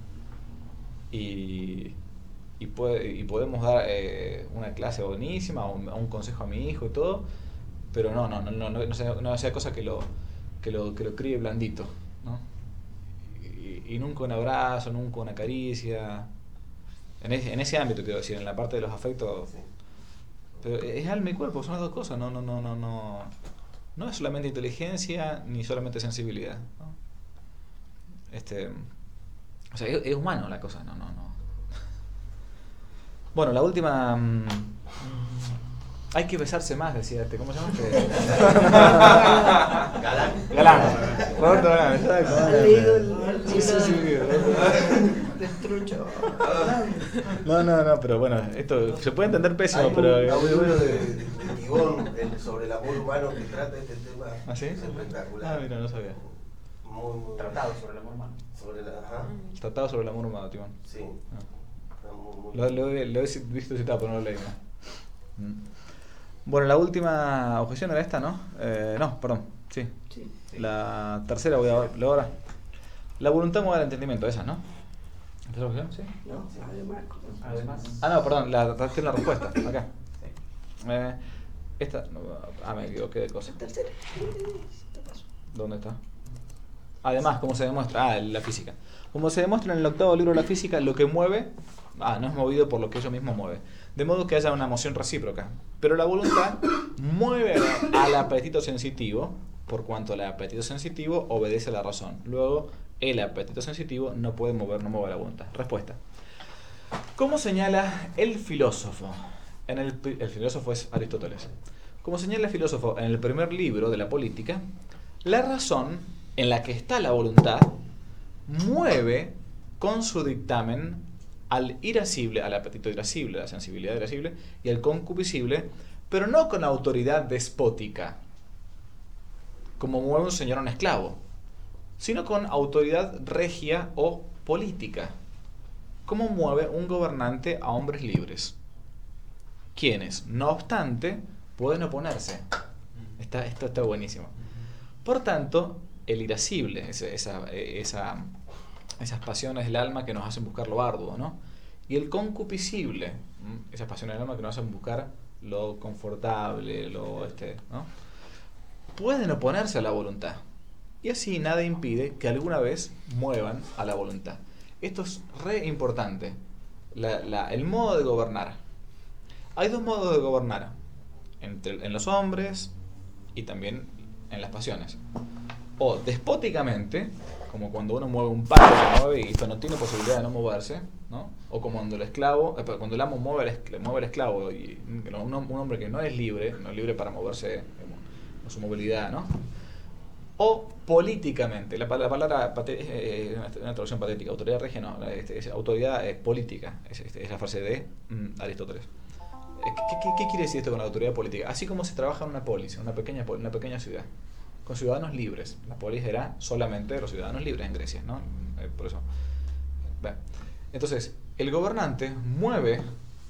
Y, y, puede, y podemos dar eh, una clase buenísima, o un, un consejo a mi hijo y todo, pero no, no, no, no, no, no sea, no sea cosa que lo, que lo, que lo críe blandito, ¿no? Y, y nunca un abrazo, nunca una caricia. En ese, en ese ámbito, quiero decir, en la parte de los afectos. Sí. Pero es alma y cuerpo, son las dos cosas, no, no, no, no, no, no es solamente inteligencia ni solamente sensibilidad, ¿no? Este, o sea, es, es humano la cosa, no, no, no. Bueno, la última, mmm, hay que besarse más, decía este, ¿cómo se llama este? Galán. Galán. Roberto Galán, exacto. ¿Has leído el, el Sí, sí, sí. Destrucho. No, no, no, pero bueno, esto se puede entender pésimo, Hay pero... un audio de, de Tibón el, sobre el amor humano que trata este tema. ¿Ah, sí? Es espectacular. Ah, mira, no sabía. Muy, muy Tratado sobre el amor humano. Sobre la, ajá. Tratado sobre el amor humano, Timón. Sí. Ah. Está muy, muy Lo, lo, lo he visto citado, pero no lo leí. ¿No? Bueno, la última objeción era esta, ¿no? Eh, no, perdón, sí. Sí. La tercera voy a leer ahora. La voluntad mueve el entendimiento, esa, ¿no? ¿Esa objeción? Sí. No, además. Además. Ah, no, perdón, la, la, la respuesta, acá. Eh, esta, no, ah, me equivoqué de cosa. La tercera. ¿Qué pasó? ¿Dónde está? Además, ¿cómo se demuestra? Ah, la física. Como se demuestra en el octavo libro de la física, lo que mueve, ah, no es movido por lo que ello mismo mueve. De modo que haya una moción recíproca. Pero la voluntad mueve al apetito sensitivo, por cuanto el apetito sensitivo obedece a la razón. Luego, el apetito sensitivo no puede mover, no mueve la voluntad. Respuesta. ¿Cómo señala el filósofo? En el, el filósofo es Aristóteles. Como señala el filósofo en el primer libro de la política, la razón en la que está la voluntad mueve con su dictamen al irascible, al apetito irascible, a la sensibilidad irascible y al concupiscible, pero no con autoridad despótica, como mueve un señor a un esclavo, sino con autoridad regia o política, como mueve un gobernante a hombres libres, quienes, no obstante, pueden oponerse. Está, esto está buenísimo. Por tanto, el irascible, esa, esa, esa, esas pasiones del alma que nos hacen buscar lo arduo, ¿no? Y el concupiscible, esas pasiones del alma que nos hacen buscar lo confortable, lo este, ¿no? Pueden oponerse a la voluntad. Y así nada impide que alguna vez muevan a la voluntad. Esto es re importante. La, la, el modo de gobernar. Hay dos modos de gobernar. Entre, en los hombres y también en las pasiones. O despóticamente, como cuando uno mueve un palo se mueve y esto no tiene posibilidad de no moverse, ¿no? O como cuando el esclavo, eh, cuando el amo mueve al, mueve al esclavo y un, un hombre que no es libre, no es libre para moverse, digamos, su movilidad, ¿no? O políticamente, la, la palabra pate, eh, una traducción patética, autoridad regia, no, es, es, autoridad es política, es, es, es la frase de mm, Aristóteles. ¿Qué, qué, ¿Qué quiere decir esto con la autoridad política? Así como se trabaja en una polis, en una pequeña, una pequeña ciudad, con ciudadanos libres. La polis era solamente de los ciudadanos libres en Grecia, ¿no? Eh, por eso. Bueno, entonces, el gobernante mueve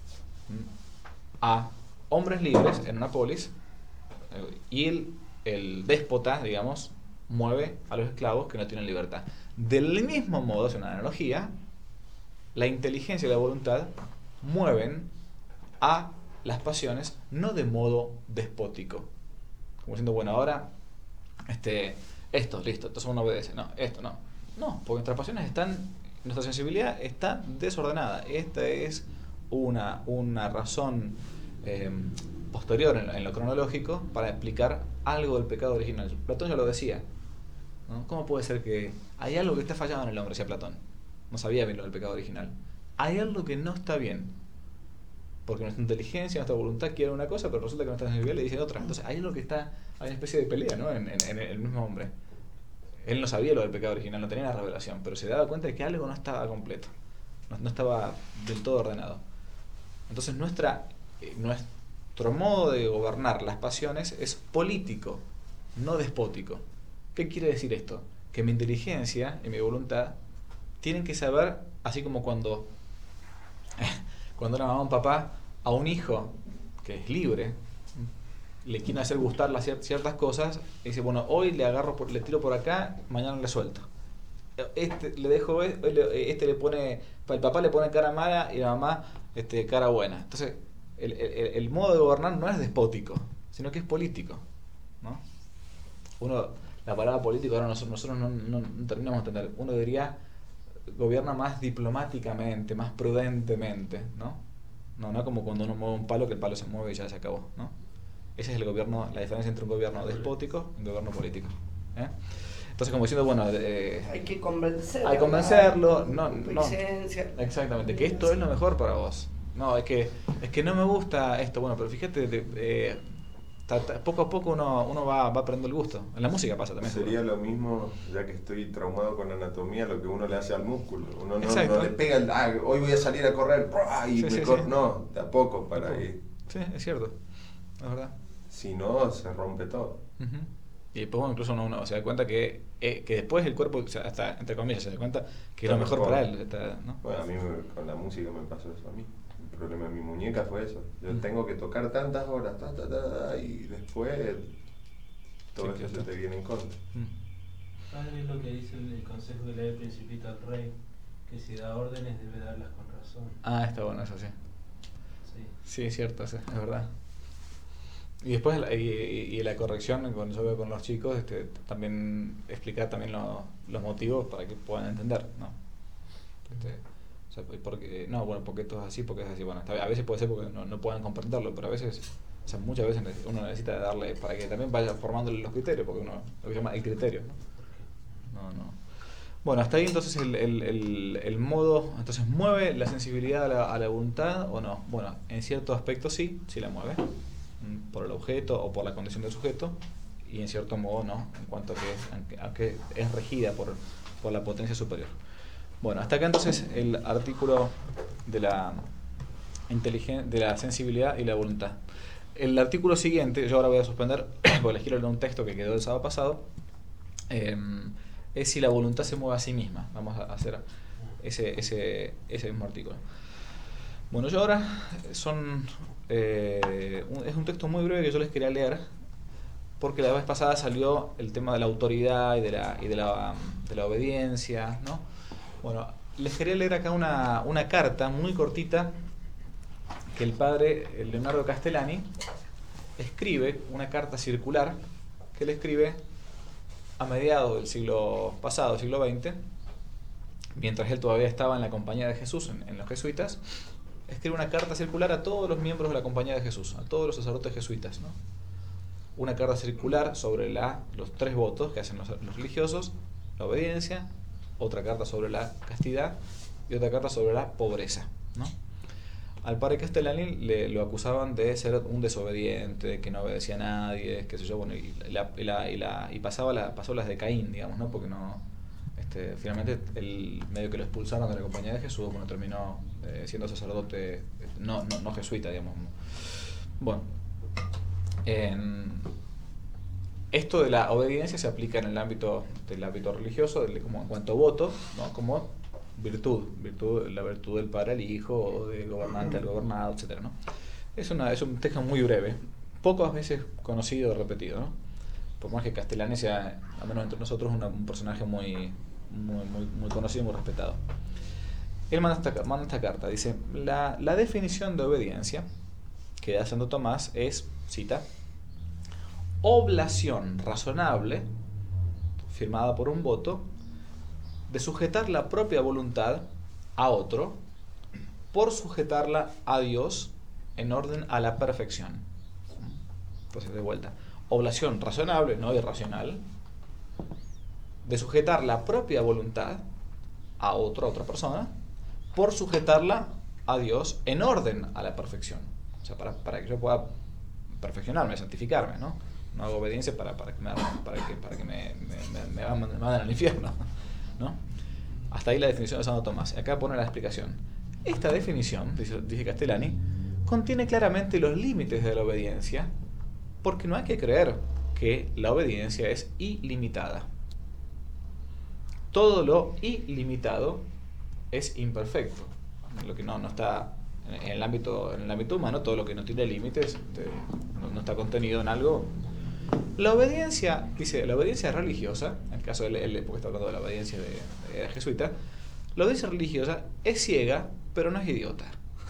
a hombres libres en una polis eh, y el, el déspota, digamos, mueve a los esclavos que no tienen libertad. Del mismo modo, es una analogía, la inteligencia y la voluntad mueven a las pasiones no de modo despótico, como diciendo, bueno, ahora este, esto, listo, entonces uno obedece, no, esto no, no, porque nuestras pasiones están, nuestra sensibilidad está desordenada. Esta es una, una razón eh, posterior en, en lo cronológico para explicar algo del pecado original. Platón ya lo decía, ¿no? ¿Cómo puede ser que hay algo que está fallado en el hombre? Decía Platón, no sabía bien lo del pecado original. Hay algo que no está bien. porque nuestra inteligencia, nuestra voluntad quiere una cosa, pero resulta que nuestra sensibilidad le dice otra. Entonces ahí es lo que está, hay una especie de pelea, ¿no? en, en, en el mismo hombre. Él no sabía lo del pecado original, no tenía la revelación, pero se daba cuenta de que algo no estaba completo, no, no estaba del todo ordenado. Entonces nuestra, eh, nuestro modo de gobernar las pasiones es político, no despótico. ¿Qué quiere decir esto? Que mi inteligencia y mi voluntad tienen que saber, así como cuando, cuando una mamá o un papá a un hijo que es libre, le quieren hacer gustar las ciertas cosas, y dice, bueno, hoy le agarro, por, le tiro por acá, mañana le suelto. Este le dejo, este le pone, el papá le pone cara mala y la mamá este, cara buena. Entonces, el, el, el modo de gobernar no es despótico, sino que es político, ¿no? Uno, la palabra político ahora nosotros, nosotros no, no, no terminamos de entender. Uno diría, gobierna más diplomáticamente, más prudentemente, ¿no? No, no como cuando uno mueve un palo, que el palo se mueve y ya se acabó, ¿no? Ese es el gobierno, la diferencia entre un gobierno despótico y un gobierno político, ¿eh? Entonces, como diciendo, bueno, eh, hay que convencerlo. Hay que convencerlo, no, no, licencia. exactamente, que esto es lo mejor para vos. No, es que es que no me gusta esto. Bueno, pero fíjate, eh, ta, ta, poco a poco uno, uno va, va aprendiendo el gusto. En la música pasa también. Sería seguro. lo mismo, ya que estoy traumado con anatomía, lo que uno le hace al músculo. Uno no, no le pega el, ah, hoy voy a salir a correr, y sí, me sí, corro. sí. No, de a poco para ir. Sí, es cierto, es verdad. Si no, se rompe todo. Uh-huh. Y después uno, incluso uno, uno se da cuenta que, eh, que después el cuerpo, o sea, hasta entre comillas, se da cuenta que es lo mejor para él. Está, ¿no? Bueno, a mí me, con la música me pasó eso a mí. El problema de mi muñeca fue eso. Yo uh-huh. tengo que tocar tantas horas, ta, ta, ta, y después todo sí, eso se te viene en contra. Uh-huh. Padre, es lo que dice el, el consejo que le da el Principito al rey, que si da órdenes debe darlas con razón. Ah, está bueno eso, sí. Sí, sí es cierto, sí, es verdad. Y después y, y, y la corrección, cuando yo veo con los chicos, este, también explicar también lo, los motivos para que puedan entender, ¿no? Este, o sea, porque, no, bueno, porque esto es así, porque es así. Bueno, a veces puede ser porque no, no puedan comprenderlo, pero a veces, o sea, muchas veces uno necesita darle para que también vaya formándole los criterios, porque uno, lo que se llama el criterio, ¿no? No, no. Bueno, hasta ahí entonces el, el, el, el modo, entonces ¿mueve la sensibilidad a la, a la voluntad o no? Bueno, en cierto aspecto sí, sí la mueve, por el objeto o por la condición del sujeto, y en cierto modo no, en cuanto a que, a que es regida por, por la potencia superior. Bueno, hasta acá entonces el artículo de la inteligen- de la sensibilidad y la voluntad. El artículo siguiente, yo ahora voy a suspender porque les quiero leer un texto que quedó el sábado pasado, eh, es si la voluntad se mueve a sí misma. Vamos a hacer ese, ese, ese mismo artículo. Bueno, yo ahora son eh, un, es un texto muy breve que yo les quería leer porque la vez pasada salió el tema de la autoridad y de la, y de la, de la obediencia, ¿no? Bueno, les quería leer acá una, una carta muy cortita que el padre Leonardo Castellani escribe, una carta circular que le escribe a mediados del siglo pasado, siglo veinte, mientras él todavía estaba en la Compañía de Jesús, en, en los jesuitas. Escribe una carta circular a todos los miembros de la Compañía de Jesús, a todos los sacerdotes jesuitas, ¿no? Una carta circular sobre la, los tres votos que hacen los, los religiosos, la obediencia, otra carta sobre la castidad y otra carta sobre la pobreza, ¿no? Al padre Castellani le lo acusaban de ser un desobediente, de que no obedecía a nadie, qué sé yo, bueno, y, la, y, la, y, la, y pasaba la, pasó las de Caín, digamos, ¿no? Porque no, este, finalmente el medio que lo expulsaron de la Compañía de Jesús, bueno, terminó eh, siendo sacerdote, no, no, no jesuita, digamos. Bueno, en, esto de la obediencia se aplica en el ámbito del ámbito religioso, del, como en cuanto a voto, ¿no? Como virtud, virtud, la virtud del padre al hijo, o del gobernante al gobernado, etcétera, ¿no? Es una, es un texto muy breve, pocas veces conocido o repetido, ¿no? Por más que Castellani sea, al menos entre nosotros, una, un personaje muy, muy, muy, muy conocido y muy respetado. Él manda esta, manda esta carta, dice, la, la definición de obediencia que da Santo Tomás es, cita, oblación razonable, firmada por un voto, de sujetar la propia voluntad a otro por sujetarla a Dios en orden a la perfección. Entonces, de vuelta, oblación razonable, no irracional, de sujetar la propia voluntad a otro, a otra persona, por sujetarla a Dios en orden a la perfección. O sea, para, para que yo pueda perfeccionarme, santificarme, ¿no? No hago obediencia para, para que me, para que, para que me, me, me, me manden al infierno, ¿no? Hasta ahí la definición de Santo Tomás. Acá pone la explicación. Esta definición, dice, dice Castellani, contiene claramente los límites de la obediencia, porque no hay que creer que la obediencia es ilimitada. Todo lo ilimitado es imperfecto. Lo que no, no está en el ámbito, en el ámbito humano, todo lo que no tiene límites este, no, no está contenido en algo. La obediencia, dice, la obediencia religiosa, en el caso de él, porque está hablando de la obediencia de, de, de jesuita, la obediencia religiosa es ciega, pero no es idiota.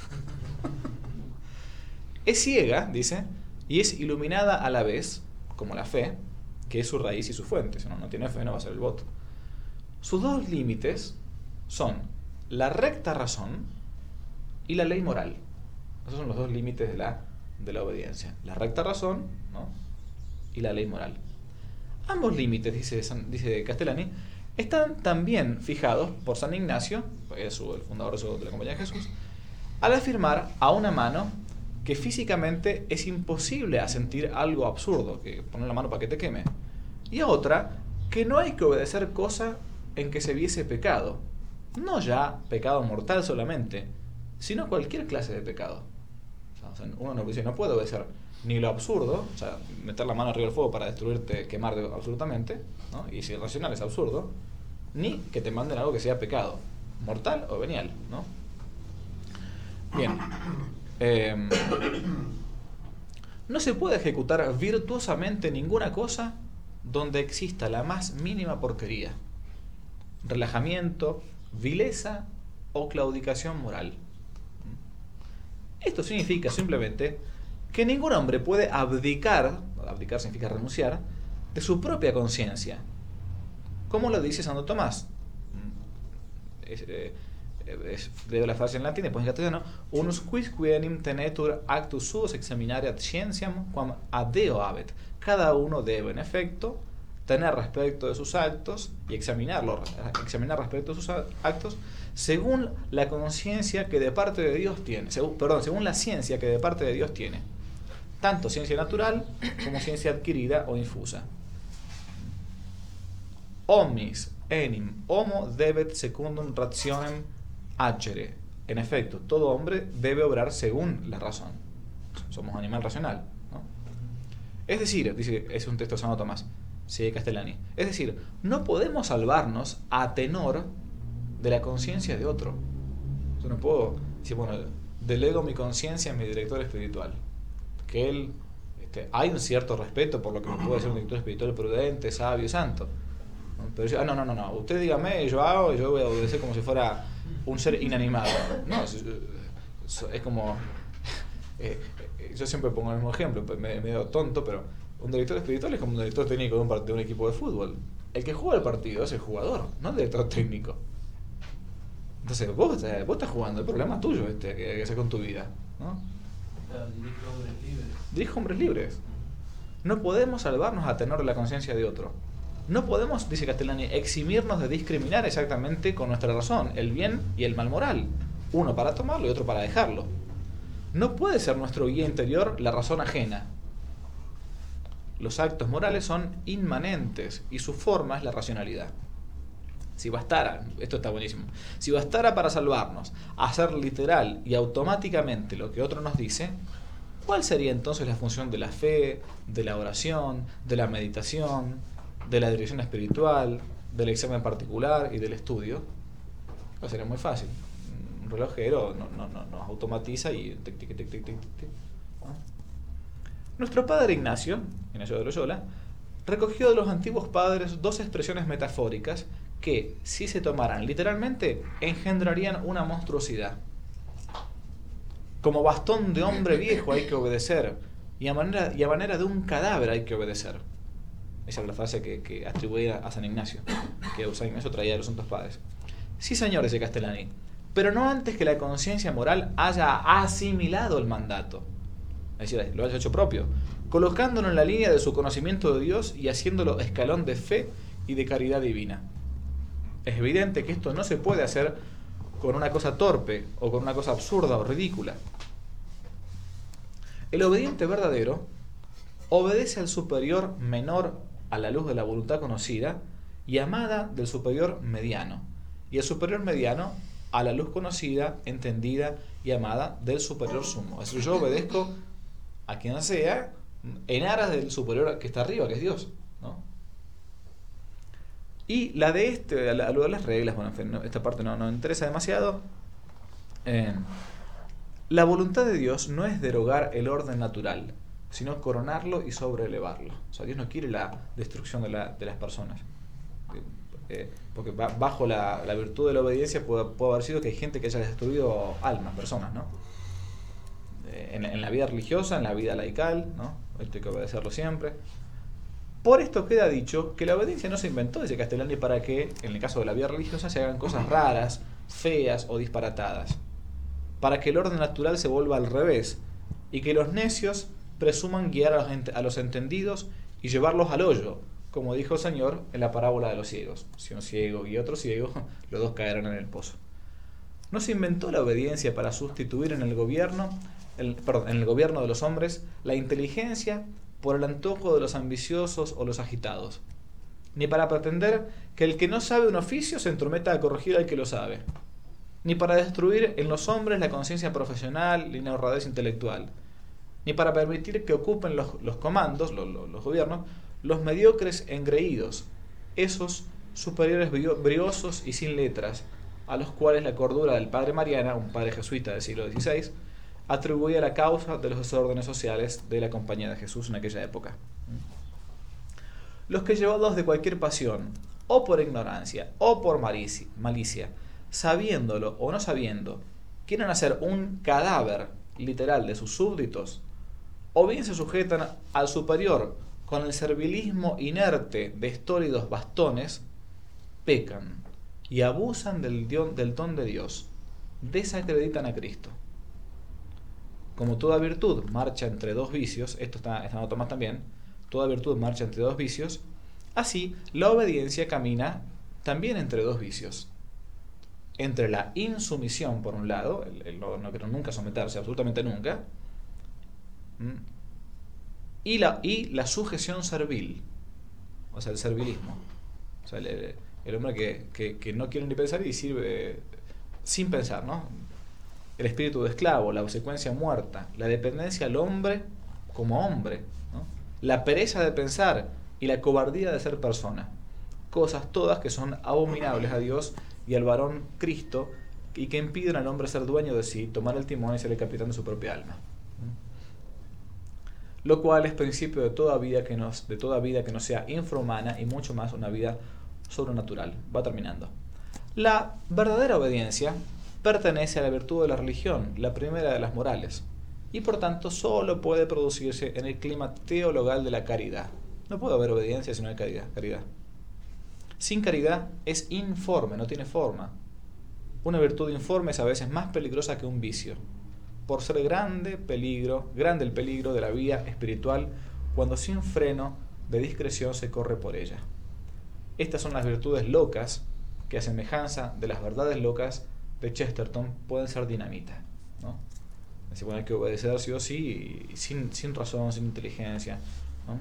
Es ciega, dice, y es iluminada a la vez, como la fe, que es su raíz y su fuente. Si uno no tiene fe, no va a ser el voto. Sus dos límites son la recta razón y la ley moral. Esos son los dos límites de la, de la obediencia. La recta razón, ¿no? Y la ley moral. Ambos límites, dice, dice Castellani, están también fijados por San Ignacio, es su, el fundador de la Compañía de Jesús, al afirmar a una mano que físicamente es imposible asentir algo absurdo, que poner la mano para que te queme, y a otra que no hay que obedecer cosa en que se viese pecado, no ya pecado mortal solamente, sino cualquier clase de pecado. O sea, uno no dice, no puede obedecer ni lo absurdo, o sea, meter la mano arriba del fuego para destruirte, quemar absolutamente, ¿no? Y si es racional es absurdo, ni que te manden algo que sea pecado, mortal o venial, ¿no? Bien. Eh, no se puede ejecutar virtuosamente ninguna cosa donde exista la más mínima porquería, relajamiento, vileza o claudicación moral. Esto significa simplemente que ningún hombre puede abdicar, abdicar significa renunciar, de su propia conciencia, como lo dice Santo Tomás. Es, eh, es, leo la frase en latín, después en castellano: unus quisque enim tenetur actus suos examinare ad scientiam quam ad Deo habet. Cada uno debe, en efecto, tener respecto de sus actos y examinarlo, examinar respecto de sus actos según la conciencia que de parte de Dios tiene, según, perdón, según la ciencia que de parte de Dios tiene, tanto ciencia natural como ciencia adquirida o infusa. Omnis enim homo debet secundum rationem agere. En efecto, todo hombre debe obrar según la razón. Somos animal racional, ¿no? Es decir, dice, es un texto de Santo Tomás, sigue Castellani, es decir, no podemos salvarnos a tenor de la conciencia de otro. Yo no puedo decir, bueno, delego mi conciencia a mi director espiritual, que él, este, hay un cierto respeto por lo que me puede ser un director espiritual prudente, sabio, santo, ¿no? Pero yo, ah, no, no, no, no, usted dígame, yo hago, y yo voy a obedecer como si fuera un ser inanimado. No, es, es como, eh, yo siempre pongo el mismo ejemplo, medio, medio tonto, pero un director espiritual es como un director técnico de un, part- de un equipo de fútbol. El que juega el partido es el jugador, no el director técnico. Entonces, vos, vos estás jugando, el problema es tuyo este, que, que haces con tu vida, ¿no? Claro, dirige hombres libres. Dirige hombres libres. No podemos salvarnos a tenor de la conciencia de otro. No podemos, dice Castellani, eximirnos de discriminar exactamente con nuestra razón el bien y el mal moral, uno para tomarlo y otro para dejarlo. No puede ser nuestro guía interior la razón ajena. Los actos morales son inmanentes y su forma es la racionalidad. Si bastara, esto está buenísimo, si bastara para salvarnos hacer literal y automáticamente lo que otro nos dice, ¿cuál sería entonces la función de la fe, de la oración, de la meditación, de la dirección espiritual, del examen particular y del estudio? Pues sería muy fácil. Un relojero nos no, no, no automatiza y tic, tic, tic, tic, tic, tic, ¿no? Nuestro padre Ignacio, Ignacio de Loyola, recogió de los antiguos padres dos expresiones metafóricas que, si se tomaran literalmente, engendrarían una monstruosidad. Como bastón de hombre viejo hay que obedecer, y a manera, y a manera de un cadáver hay que obedecer. Esa es la frase que, que atribuía a San Ignacio, que San Ignacio traía de los santos padres. Sí, señor, dice Castellani, pero no antes que la conciencia moral haya asimilado el mandato. Es decir, lo haya hecho propio, colocándolo en la línea de su conocimiento de Dios y haciéndolo escalón de fe y de caridad divina. Es evidente que esto no se puede hacer con una cosa torpe o con una cosa absurda o ridícula. El obediente verdadero obedece al superior menor a la luz de la voluntad conocida y amada del superior mediano, y el superior mediano a la luz conocida, entendida y amada del superior sumo. Es decir, yo obedezco a quien sea en aras del superior que está arriba, que es Dios, ¿no? Y la de este, a lo de las reglas, bueno, en fin, no, esta parte no nos interesa demasiado. Eh, la voluntad de Dios no es derogar el orden natural, sino coronarlo y sobrelevarlo. O sea, Dios no quiere la destrucción de, la, de las personas. Eh, porque ba, bajo la, la virtud de la obediencia puede, puede haber sido que hay gente que haya destruido almas, personas, ¿no? Eh, en, en la vida religiosa, en la vida laical, ¿no? Esto hay que obedecerlo siempre. Por esto queda dicho que la obediencia no se inventó desde Castellani para que, en el caso de la vida religiosa, se hagan cosas raras, feas o disparatadas. Para que el orden natural se vuelva al revés y que los necios presuman guiar a los, ent- a los entendidos y llevarlos al hoyo, como dijo el Señor en la parábola de los ciegos. Si un ciego y otro ciego, los dos caerán en el pozo. No se inventó la obediencia para sustituir en el gobierno, el, perdón, en el gobierno de los hombres la inteligencia por el antojo de los ambiciosos o los agitados, ni para pretender que el que no sabe un oficio se entrometa a corregir al que lo sabe, ni para destruir en los hombres la conciencia profesional y la honradez intelectual, ni para permitir que ocupen los, los comandos, los, los, los gobiernos, los mediocres engreídos, esos superiores briosos y sin letras, a los cuales la cordura del padre Mariana, un padre jesuita del siglo dieciséis, atribuía la causa de los desórdenes sociales de la Compañía de Jesús en aquella época. Los que, llevados de cualquier pasión, o por ignorancia, o por malicia, malicia, sabiéndolo o no sabiendo, quieren hacer un cadáver literal de sus súbditos, o bien se sujetan al superior con el servilismo inerte de estólidos bastones, pecan y abusan del, dion, del don de Dios, desacreditan a Cristo. Como toda virtud marcha entre dos vicios, esto está, está en Tomás también, toda virtud marcha entre dos vicios, así la obediencia camina también entre dos vicios. Entre la insumisión, por un lado, el, el no, no quiero nunca someterse, absolutamente nunca, y la, y la sujeción servil, o sea, el servilismo. O sea, el, el hombre que, que, que no quiere ni pensar y sirve sin pensar, ¿no? El espíritu de esclavo, la obsecuencia muerta, la dependencia al hombre como hombre, ¿no? La pereza de pensar y la cobardía de ser persona. Cosas todas que son abominables a Dios y al varón Cristo y que impiden al hombre ser dueño de sí, tomar el timón y ser el capitán de su propia alma. Lo cual es principio de toda vida que no, de toda vida que no sea infrahumana y mucho más una vida sobrenatural. Va terminando. La verdadera obediencia pertenece a la virtud de la religión, la primera de las morales, y por tanto solo puede producirse en el clima teologal de la caridad. No puede haber obediencia si no hay caridad. caridad. Sin caridad es informe, no tiene forma. Una virtud informe es a veces más peligrosa que un vicio, por ser grande peligro, grande el peligro de la vía espiritual cuando sin freno de discreción se corre por ella. Estas son las virtudes locas que, a semejanza de las verdades locas de Chesterton, pueden ser dinamita, ¿no? Es decir, bueno, hay que obedecer sí o sí, y sin, sin razón, sin inteligencia, ¿no?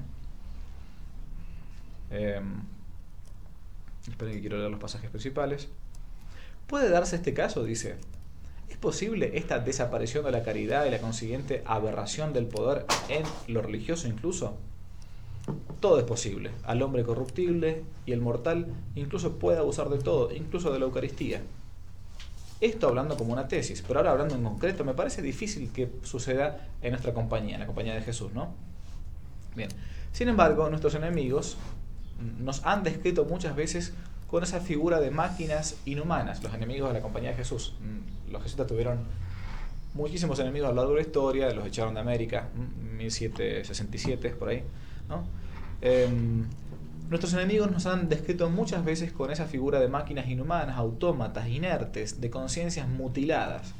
Eh, esperen que quiero leer los pasajes principales. ¿Puede darse este caso? Dice. ¿Es posible esta desaparición de la caridad y la consiguiente aberración del poder en lo religioso incluso? Todo es posible. Al hombre corruptible y el mortal incluso puede abusar de todo, incluso de la Eucaristía. Esto hablando como una tesis, pero ahora hablando en concreto, me parece difícil que suceda en nuestra compañía, en la compañía de Jesús, ¿no? Bien. Sin embargo, nuestros enemigos nos han descrito muchas veces con esa figura de máquinas inhumanas, los enemigos de la compañía de Jesús. Los jesuitas tuvieron muchísimos enemigos a lo largo de la historia, los echaron de América, mil setecientos sesenta y siete, por ahí, ¿no? Eh, nuestros enemigos nos han descrito muchas veces con esa figura de máquinas inhumanas, autómatas, inertes, de conciencias mutiladas.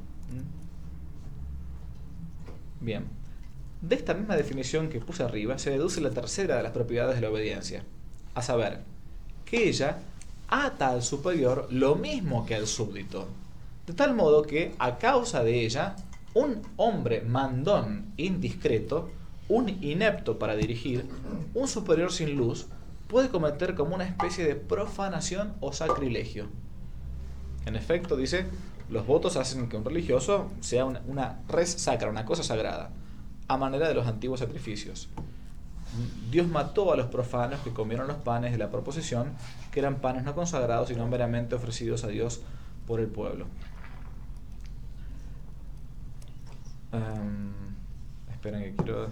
Bien. De esta misma definición que puse arriba se deduce la tercera de las propiedades de la obediencia, a saber, que ella ata al superior lo mismo que al súbdito, de tal modo que a causa de ella, un hombre mandón indiscreto, un inepto para dirigir, un superior sin luz, puede cometer como una especie de profanación o sacrilegio. En efecto, dice, los votos hacen que un religioso sea una, una res sacra, una cosa sagrada, a manera de los antiguos sacrificios. Dios mató a los profanos que comieron los panes de la proposición, que eran panes no consagrados, sino meramente ofrecidos a Dios por el pueblo. Um, esperen que quiero...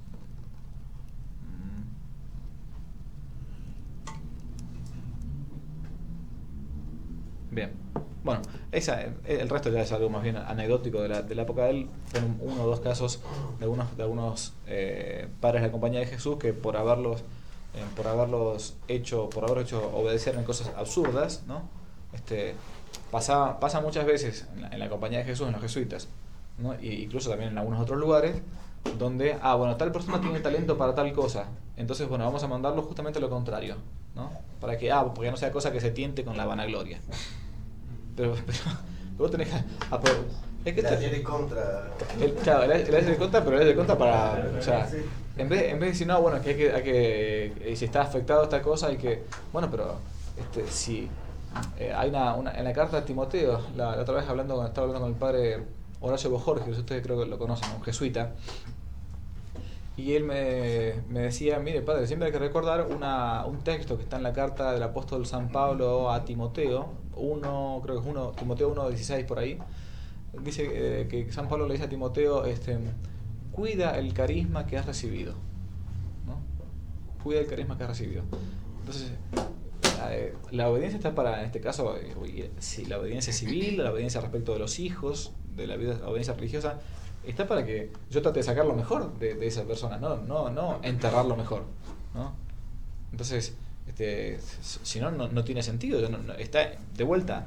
Bien, bueno, esa, el resto ya es algo más bien anecdótico de la, de la época de él. Fueron uno o dos casos de algunos, de algunos eh, padres de la Compañía de Jesús que por haberlos, eh, por haberlos hecho, por haber hecho obedecer en cosas absurdas, ¿no? Este, pasa, pasa muchas veces en la, en la Compañía de Jesús, en los jesuitas, ¿no? Y incluso también en algunos otros lugares, donde, ah, bueno, tal persona tiene talento para tal cosa, entonces, bueno, vamos a mandarlo justamente lo contrario, ¿no? Para que, ah, porque no sea cosa que se tiente con la vanagloria. Pero, pero vos tenés que... Ah, pero, es que la este, ley de contra. el, claro, la, la ley de contra, pero la ley de contra para... O sea, en vez, en vez de decir, no, bueno, que hay que... Hay que y si está afectado esta cosa, hay que... Bueno, pero este, si eh, hay una, una... En la carta de Timoteo, la, la otra vez hablando con, estaba hablando con el padre Horacio Bojorge, que ustedes creo que lo conocen, un jesuita, y él me, me decía, mire padre, siempre hay que recordar una, un texto que está en la carta del apóstol San Pablo a Timoteo, uno, creo que es uno, Timoteo uno dieciséis por ahí, dice eh, que San Pablo le dice a Timoteo, este, cuida el carisma que has recibido, ¿no? Cuida el carisma que has recibido. Entonces, eh, la obediencia está para, en este caso, eh, si la obediencia civil, la obediencia respecto de los hijos, de la vida, la obediencia religiosa, está para que yo trate de sacar lo mejor de, de esa persona, no, no, no enterrar lo mejor, ¿no? Entonces, este, si no, no, no tiene sentido, no, no, está de vuelta.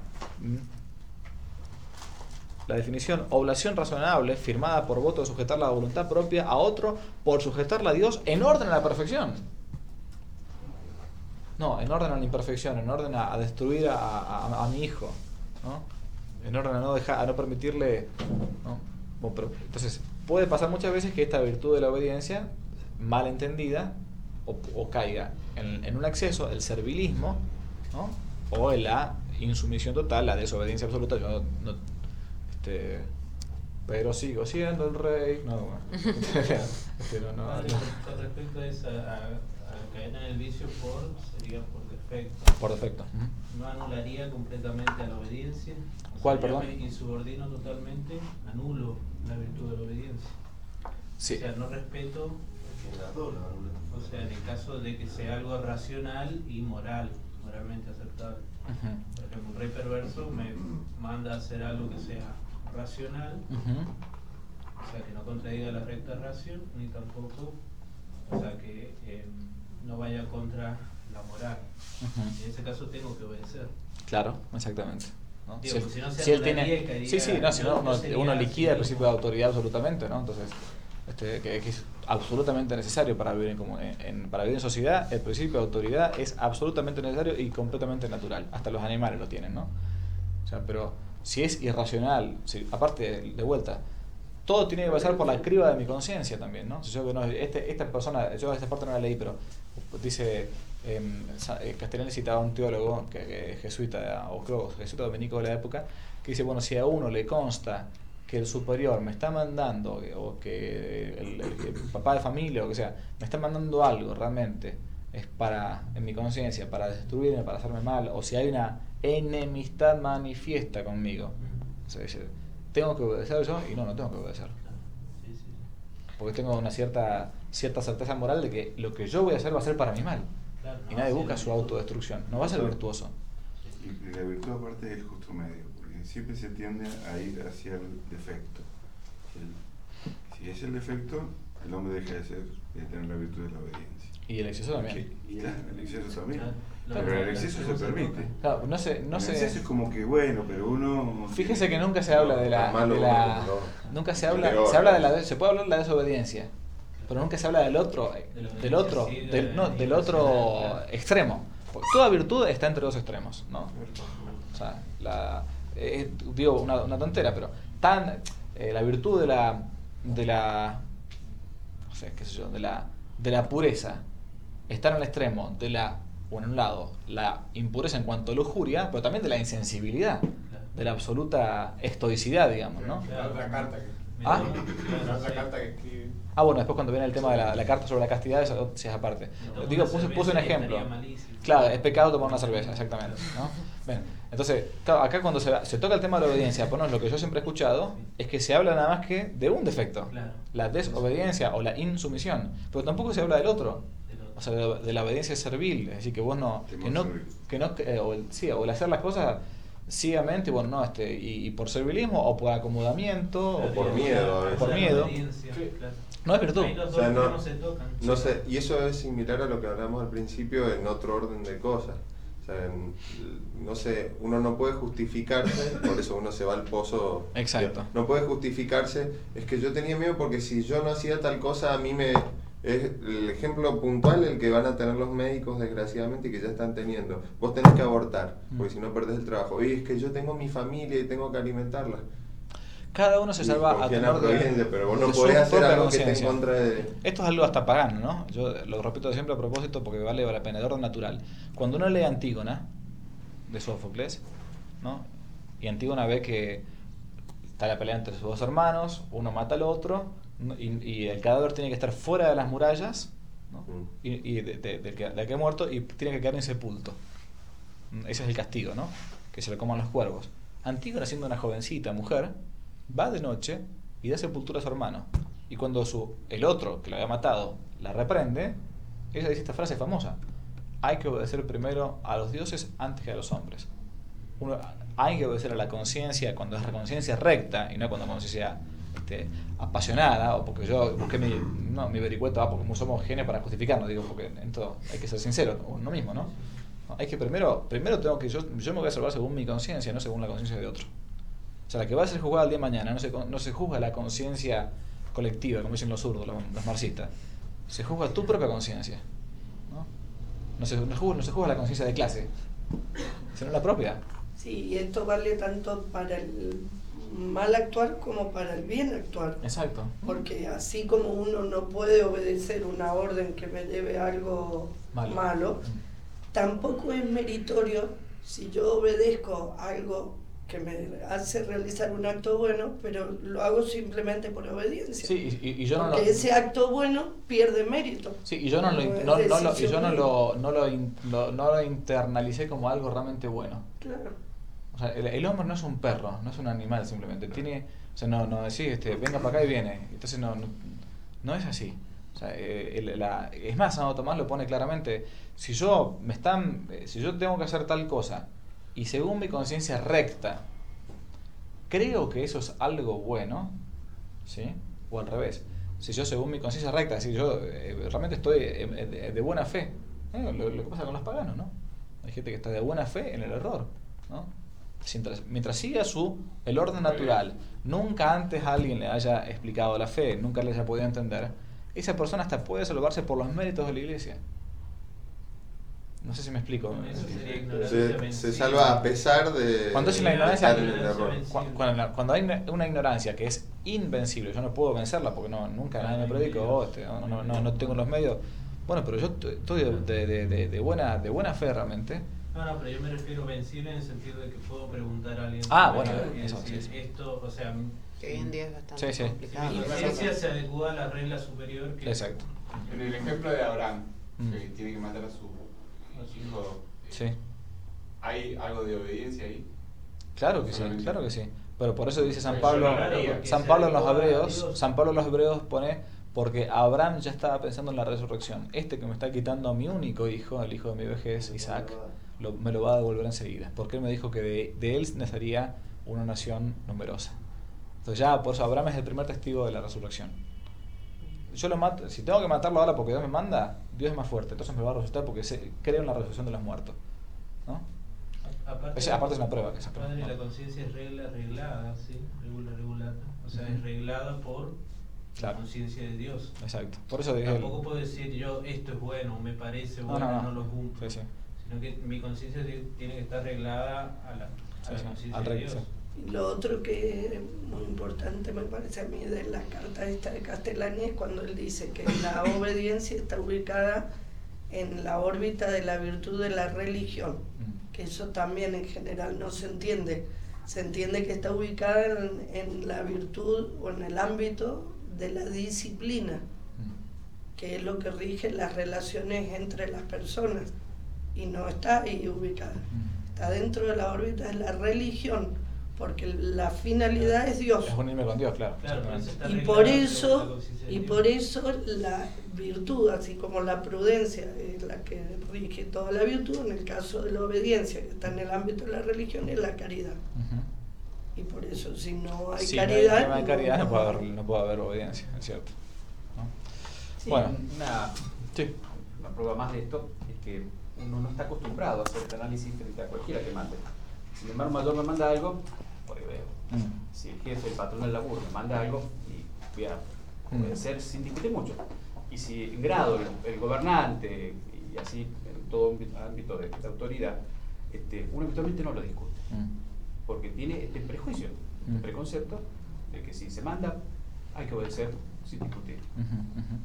La definición, oblación razonable, firmada por voto de sujetar la voluntad propia a otro por sujetarla a Dios en orden a la perfección. No, en orden a la imperfección, en orden a, a destruir a, a, a mi hijo, ¿no? En orden a no dejar, a no permitirle, ¿no? Bueno, pero, entonces, puede pasar muchas veces que esta virtud de la obediencia, mal entendida, o, o caiga en, en un exceso, el servilismo, ¿no? O en la insumisión total, la desobediencia absoluta. Yo no, este, pero sigo siendo el rey. No, bueno. Pero no, Vale, no. con respecto a esa, a, a caer en el vicio por, sería por defecto. Por defecto. No anularía completamente a la obediencia. O ¿Cuál, sea, yo perdón? me insubordino totalmente, anulo la virtud de la obediencia. Sí. O sea, no respeto, o sea, en el caso de que sea algo racional y moral, moralmente aceptable. Uh-huh. Por ejemplo, un rey perverso me manda a hacer algo que sea racional, Uh-huh. o sea, que no contradiga la recta ración, ni tampoco, o sea, que eh, no vaya contra la moral. Uh-huh. En ese caso tengo que obedecer. Claro, exactamente, ¿no? Digo, Si él, pues si no se si él anularía tiene, y caería- sí, sí, no, si no, no- no no, sería uno liquida el así. principio de autoridad absolutamente, ¿no? Entonces, este, que, que es absolutamente necesario para vivir en, comu- en, en- para vivir en sociedad. El principio de autoridad es absolutamente necesario y completamente natural. Hasta los animales lo tienen, ¿no? O sea, pero si es irracional, si, aparte de, de vuelta, todo tiene que pasar por la criba de mi conciencia también, ¿no? Si yo, no este, esta persona, yo esta parte no la leí, pero dice, eh, Castellani citaba a un teólogo que, que jesuita, o creo jesuita dominico de la época, que dice, bueno, si a uno le consta que el superior me está mandando, o que el, el, el papá de familia, o que sea, me está mandando algo realmente, es para, en mi conciencia, para destruirme, para hacerme mal, o si hay una enemistad manifiesta conmigo, o sea, dice, ¿tengo que obedecer yo? Y no, no tengo que obedecer. Sí, sí. Porque tengo una cierta cierta certeza moral de que lo que yo voy a hacer va a ser para mi mal. Claro, Y no, nadie sí, busca la su virtud. autodestrucción. No va a ser virtuoso. Y la virtud aparte es el justo medio, porque siempre se tiende a ir hacia el defecto. El- si es el defecto, el hombre deja de ser, de tener la virtud de la obediencia. Y el exceso también. Y claro, el exceso también. Claro, Pero lo- el exceso lo- se permite. Claro, no se, no el se, exceso es como que bueno, pero uno... fíjese que nunca se habla de la, Malo, de la no. nunca se habla, Peor. se habla de la, se puede hablar de la desobediencia, pero nunca se habla del otro, De la del otro, obediencia, sí, del, de no, la del otro irracionalidad. extremo. Porque toda virtud está entre dos extremos, ¿no? O sea, la, eh, digo una, una tontera, pero tan eh, la virtud de la de la no sé, qué sé yo, de la de la pureza está en el extremo de la, bueno, en un lado, la impureza en cuanto a lujuria, pero también de la insensibilidad, de la absoluta estoicidad, digamos, ¿no? La otra carta que, ¿Ah? la otra carta que escribe. Ah, bueno, después cuando viene el tema de la, la carta sobre la castidad, eso sí es aparte. No, Digo, una puse, puse un cerveza ejemplo. estaría malísimo. Claro, es pecado tomar una cerveza, exactamente, ¿no? Bien, entonces, claro, acá cuando se, se toca el tema de la obediencia, por lo menos lo que yo siempre he escuchado, es que se habla nada más que de un defecto, Claro. la desobediencia o la insumisión, pero tampoco se habla del otro. Del otro. O sea, de, de la obediencia servil, es decir, que vos no, que no, que no, eh, o el, sí, o el hacer las cosas ciegamente, bueno, no, este, y, y por servilismo o por acomodamiento O o por miedo, a veces. por miedo. Obediencia, Sí. claro. No es virtud. Ahí los O dos sea, no- no se tocan. No sé, y eso es similar a lo que hablamos al principio en otro orden de cosas. O sea, en- no sé, uno no puede justificarse, por eso uno se va al pozo. Exacto. No puede justificarse, es que yo tenía miedo porque si yo no hacía tal cosa, a mí me... Es el ejemplo puntual el que van a tener los médicos, desgraciadamente, y que ya están teniendo. Vos tenés que abortar, porque si no perdés el trabajo. Y es que yo tengo mi familia y tengo que alimentarla. Cada uno se Y salva a confía en la tenor de, providencia, pero vos no de su podés hacer propia algo que esté en conciencia. contra de... Esto es algo hasta pagano, ¿no? Yo lo repito siempre a propósito porque vale la pena, de orden natural. Cuando uno lee Antígona, de Sófocles, ¿no? Y Antígona ve que está la pelea entre sus dos hermanos, uno mata al otro, ¿no? y, y el cadáver tiene que estar fuera de las murallas, ¿no? Mm. y, y de, de, del que, del que ha muerto, y tiene que quedar insepulto. Ese es el castigo, ¿no? Que se lo coman los cuervos. Antígona, siendo una jovencita mujer, va de noche y da sepultura a su hermano. Y cuando su, el otro, que lo había matado, la reprende, ella dice esta frase famosa: hay que obedecer primero a los dioses antes que a los hombres. Uno, hay que obedecer a la conciencia cuando es la conciencia recta y no cuando la conciencia este, apasionada, o porque yo busqué mi, no, mi vericueto, ah, porque somos genios para justificarnos, digo, porque en todo hay que ser sincero con uno mismo, ¿no? No, hay que primero, primero tengo que, yo, yo me voy a salvar según mi conciencia, no según la conciencia de otro. O sea, la que va a ser juzgada el día de mañana, no se, no se juzga la conciencia colectiva, como dicen los zurdos, los, los marxistas. Se juzga tu propia conciencia, ¿no? No se, no, juzga, no se juzga la conciencia de clase, sino la propia. Sí, y esto vale tanto para el mal actuar como para el bien actuar. Exacto. Porque así como uno no puede obedecer una orden que me lleve a algo Malo. malo, tampoco es meritorio si yo obedezco algo que me hace realizar un acto bueno, pero lo hago simplemente por obediencia. Sí, y, y yo no lo, Porque ese acto bueno pierde mérito. sí, y yo no lo, No es no, no lo, y decisión yo no mía. lo, no lo, in- lo- no lo internalicé como algo realmente bueno. Claro. O sea, el, el hombre no es un perro, no es un animal simplemente. Tiene, o sea, no, no decir, este, venga para acá y viene. Entonces no, no, no es así. O sea, eh, el- la, es más, Santo Tomás lo pone claramente. Si yo me están, eh, si yo tengo que hacer tal cosa y según mi conciencia recta creo que eso es algo bueno, ¿sí? O al revés. Si yo según mi conciencia recta, si yo eh, realmente estoy eh, de, de buena fe, ¿eh? lo, lo que pasa con los paganos, ¿no? Hay gente que está de buena fe en el error, ¿no? Mientras, mientras siga su, el orden natural, nunca antes alguien le haya explicado la fe, nunca le haya podido entender, esa persona hasta puede salvarse por los méritos de la iglesia. No sé si me explico. Eso sería ignorancia Se, se vencida. salva a pesar de Cuando es la ignorancia- estar en el error. Cu- Cuando, cuando hay una, una ignorancia que es invencible, yo no puedo vencerla porque no, nunca nadie me predicó, oh, este, no, no, no, no tengo los medios. Bueno, pero yo t- estoy de, de, de, de buena, de buena fe realmente. No, no, pero yo me refiero vencible en el sentido de que puedo preguntar a alguien. Ah, sobre bueno, algo y eso, decir, sí, sí. Esto, o sea, mi Que hoy en día es bastante Sí, sí. complicado. inocencia se adecua a la regla superior que... Exacto. En el ejemplo de Abraham, Mm. que tiene que matar a su, a su hijo, eh, Sí. ¿hay algo de obediencia ahí? Claro que sí, Solamente- claro que sí. Pero por eso dice San Pues Pablo, yo lo haría. San Pablo en los Hebreos, San Pablo en los Hebreos pone, porque Abraham ya estaba pensando en la resurrección. Este que me está quitando a mi único hijo, el hijo de mi vejez, Isaac, lo- me lo va a devolver enseguida. Porque él me dijo que de, de él nacería una nación numerosa. Entonces ya, por eso Abraham es el primer testigo de la resurrección. Yo lo mato, si tengo que matarlo ahora porque Dios me manda, Dios es más fuerte, entonces me va a resucitar porque se, creo en la resurrección de los muertos, ¿no? A- Aparte, Ese- aparte es una prueba que esa prueba, Padre, ¿no? la conciencia es regla reglada, ¿sí? Regula regulata. O sea, Ujú. es reglada por Claro. la conciencia de Dios. Exacto. Por eso dije. Tampoco puedo decir yo esto es bueno, me parece No, bueno, no, no, no. lo cumplo. Sí, sí. Sino que mi conciencia ti- tiene que estar reglada a la, a la sí, conciencia al de rey, Dios. sí. Y lo otro que es muy importante me parece a mí de la carta esta de Castellani es cuando él dice que la obediencia está ubicada en la órbita de la virtud de la religión, Mm. que eso también en general no se entiende. Se entiende que está ubicada en, en la virtud o en el ámbito de la disciplina, Mm. que es lo que rige las relaciones entre las personas, y no está ahí ubicada. Mm. Está dentro de la órbita de la religión, porque la finalidad es Dios. Es unirme con Dios, claro. Claro, pero eso está Y arreglado por según la eso, conciencia de y Dios. por eso la virtud, así como la prudencia es la que rige toda la virtud, en el caso de la obediencia, que está en el ámbito de la religión, es la caridad. Ujú. Y por eso, si no hay Sí, caridad... no hay, no hay caridad, no, no- puede haber, no puede haber obediencia, es cierto. ¿No? Sí, Bueno, una, sí. una prueba más de esto es que uno no está acostumbrado a hacer este análisis frente a cualquiera que mande. Si mi hermano mayor me manda algo, por ahí veo. Mm. Si el jefe, el patrón del laburo me manda algo, y voy a obedecer sin discutir mucho. Y si en grado el, el gobernante, y así en todo ámbito- ámbito de, de autoridad, este, uno habitualmente no lo discute. Mm. Porque tiene este prejuicio, este Mm. preconcepto de que si se manda, hay que obedecer sin discutir. Ujú, ujú.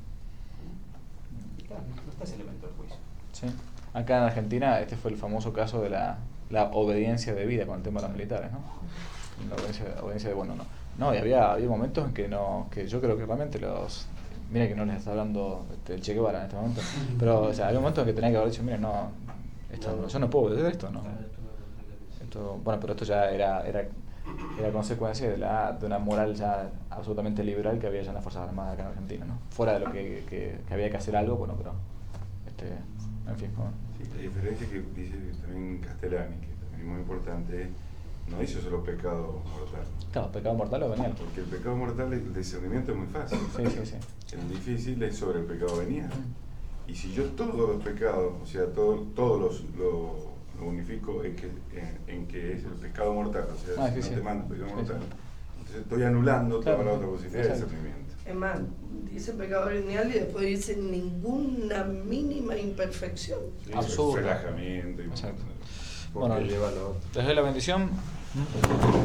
Y claro, no está ese elemento del juicio. Sí. Acá en Argentina este fue el famoso caso de la, la obediencia debida con el tema de los militares, ¿no? La obediencia, obediencia de bueno, no. No, y había, había momentos en que no, que yo creo que realmente los, mira que no les está hablando este, el Che Guevara en este momento, pero o sea, había momentos en que tenía que haber dicho, mire, no, esto, no, yo no puedo obedecer esto, ¿no? Claro, esto no es lo que- Esto, bueno, pero esto ya era, era, era consecuencia de, la, de una moral ya absolutamente liberal que había ya en las Fuerzas Armadas acá en Argentina, ¿no? Fuera de lo que, que, que había que hacer algo, bueno, pero, este, en fin, bueno. Sí, la diferencia que dice también Castellani, que también es muy importante, es no dice solo pecado mortal. Claro, pecado mortal o venial. Porque el pecado mortal, el discernimiento es muy fácil. Sí, sí, sí. El difícil es sobre el pecado venial. Y si yo todos los pecados, o sea, todo, todos los lo, lo unifico en que, en, en que es el pecado mortal, o sea, Ah, si sí, no sí. te mando pecado Sí, mortal, sí. entonces estoy anulando Claro. toda la otra posibilidad de Exacto. discernimiento. Es más, dice pecado venial y después dice ninguna mínima imperfección. Sí, Absurdo. relajamiento y Exacto. Porque Bueno, lleva lo otro. les doy la bendición.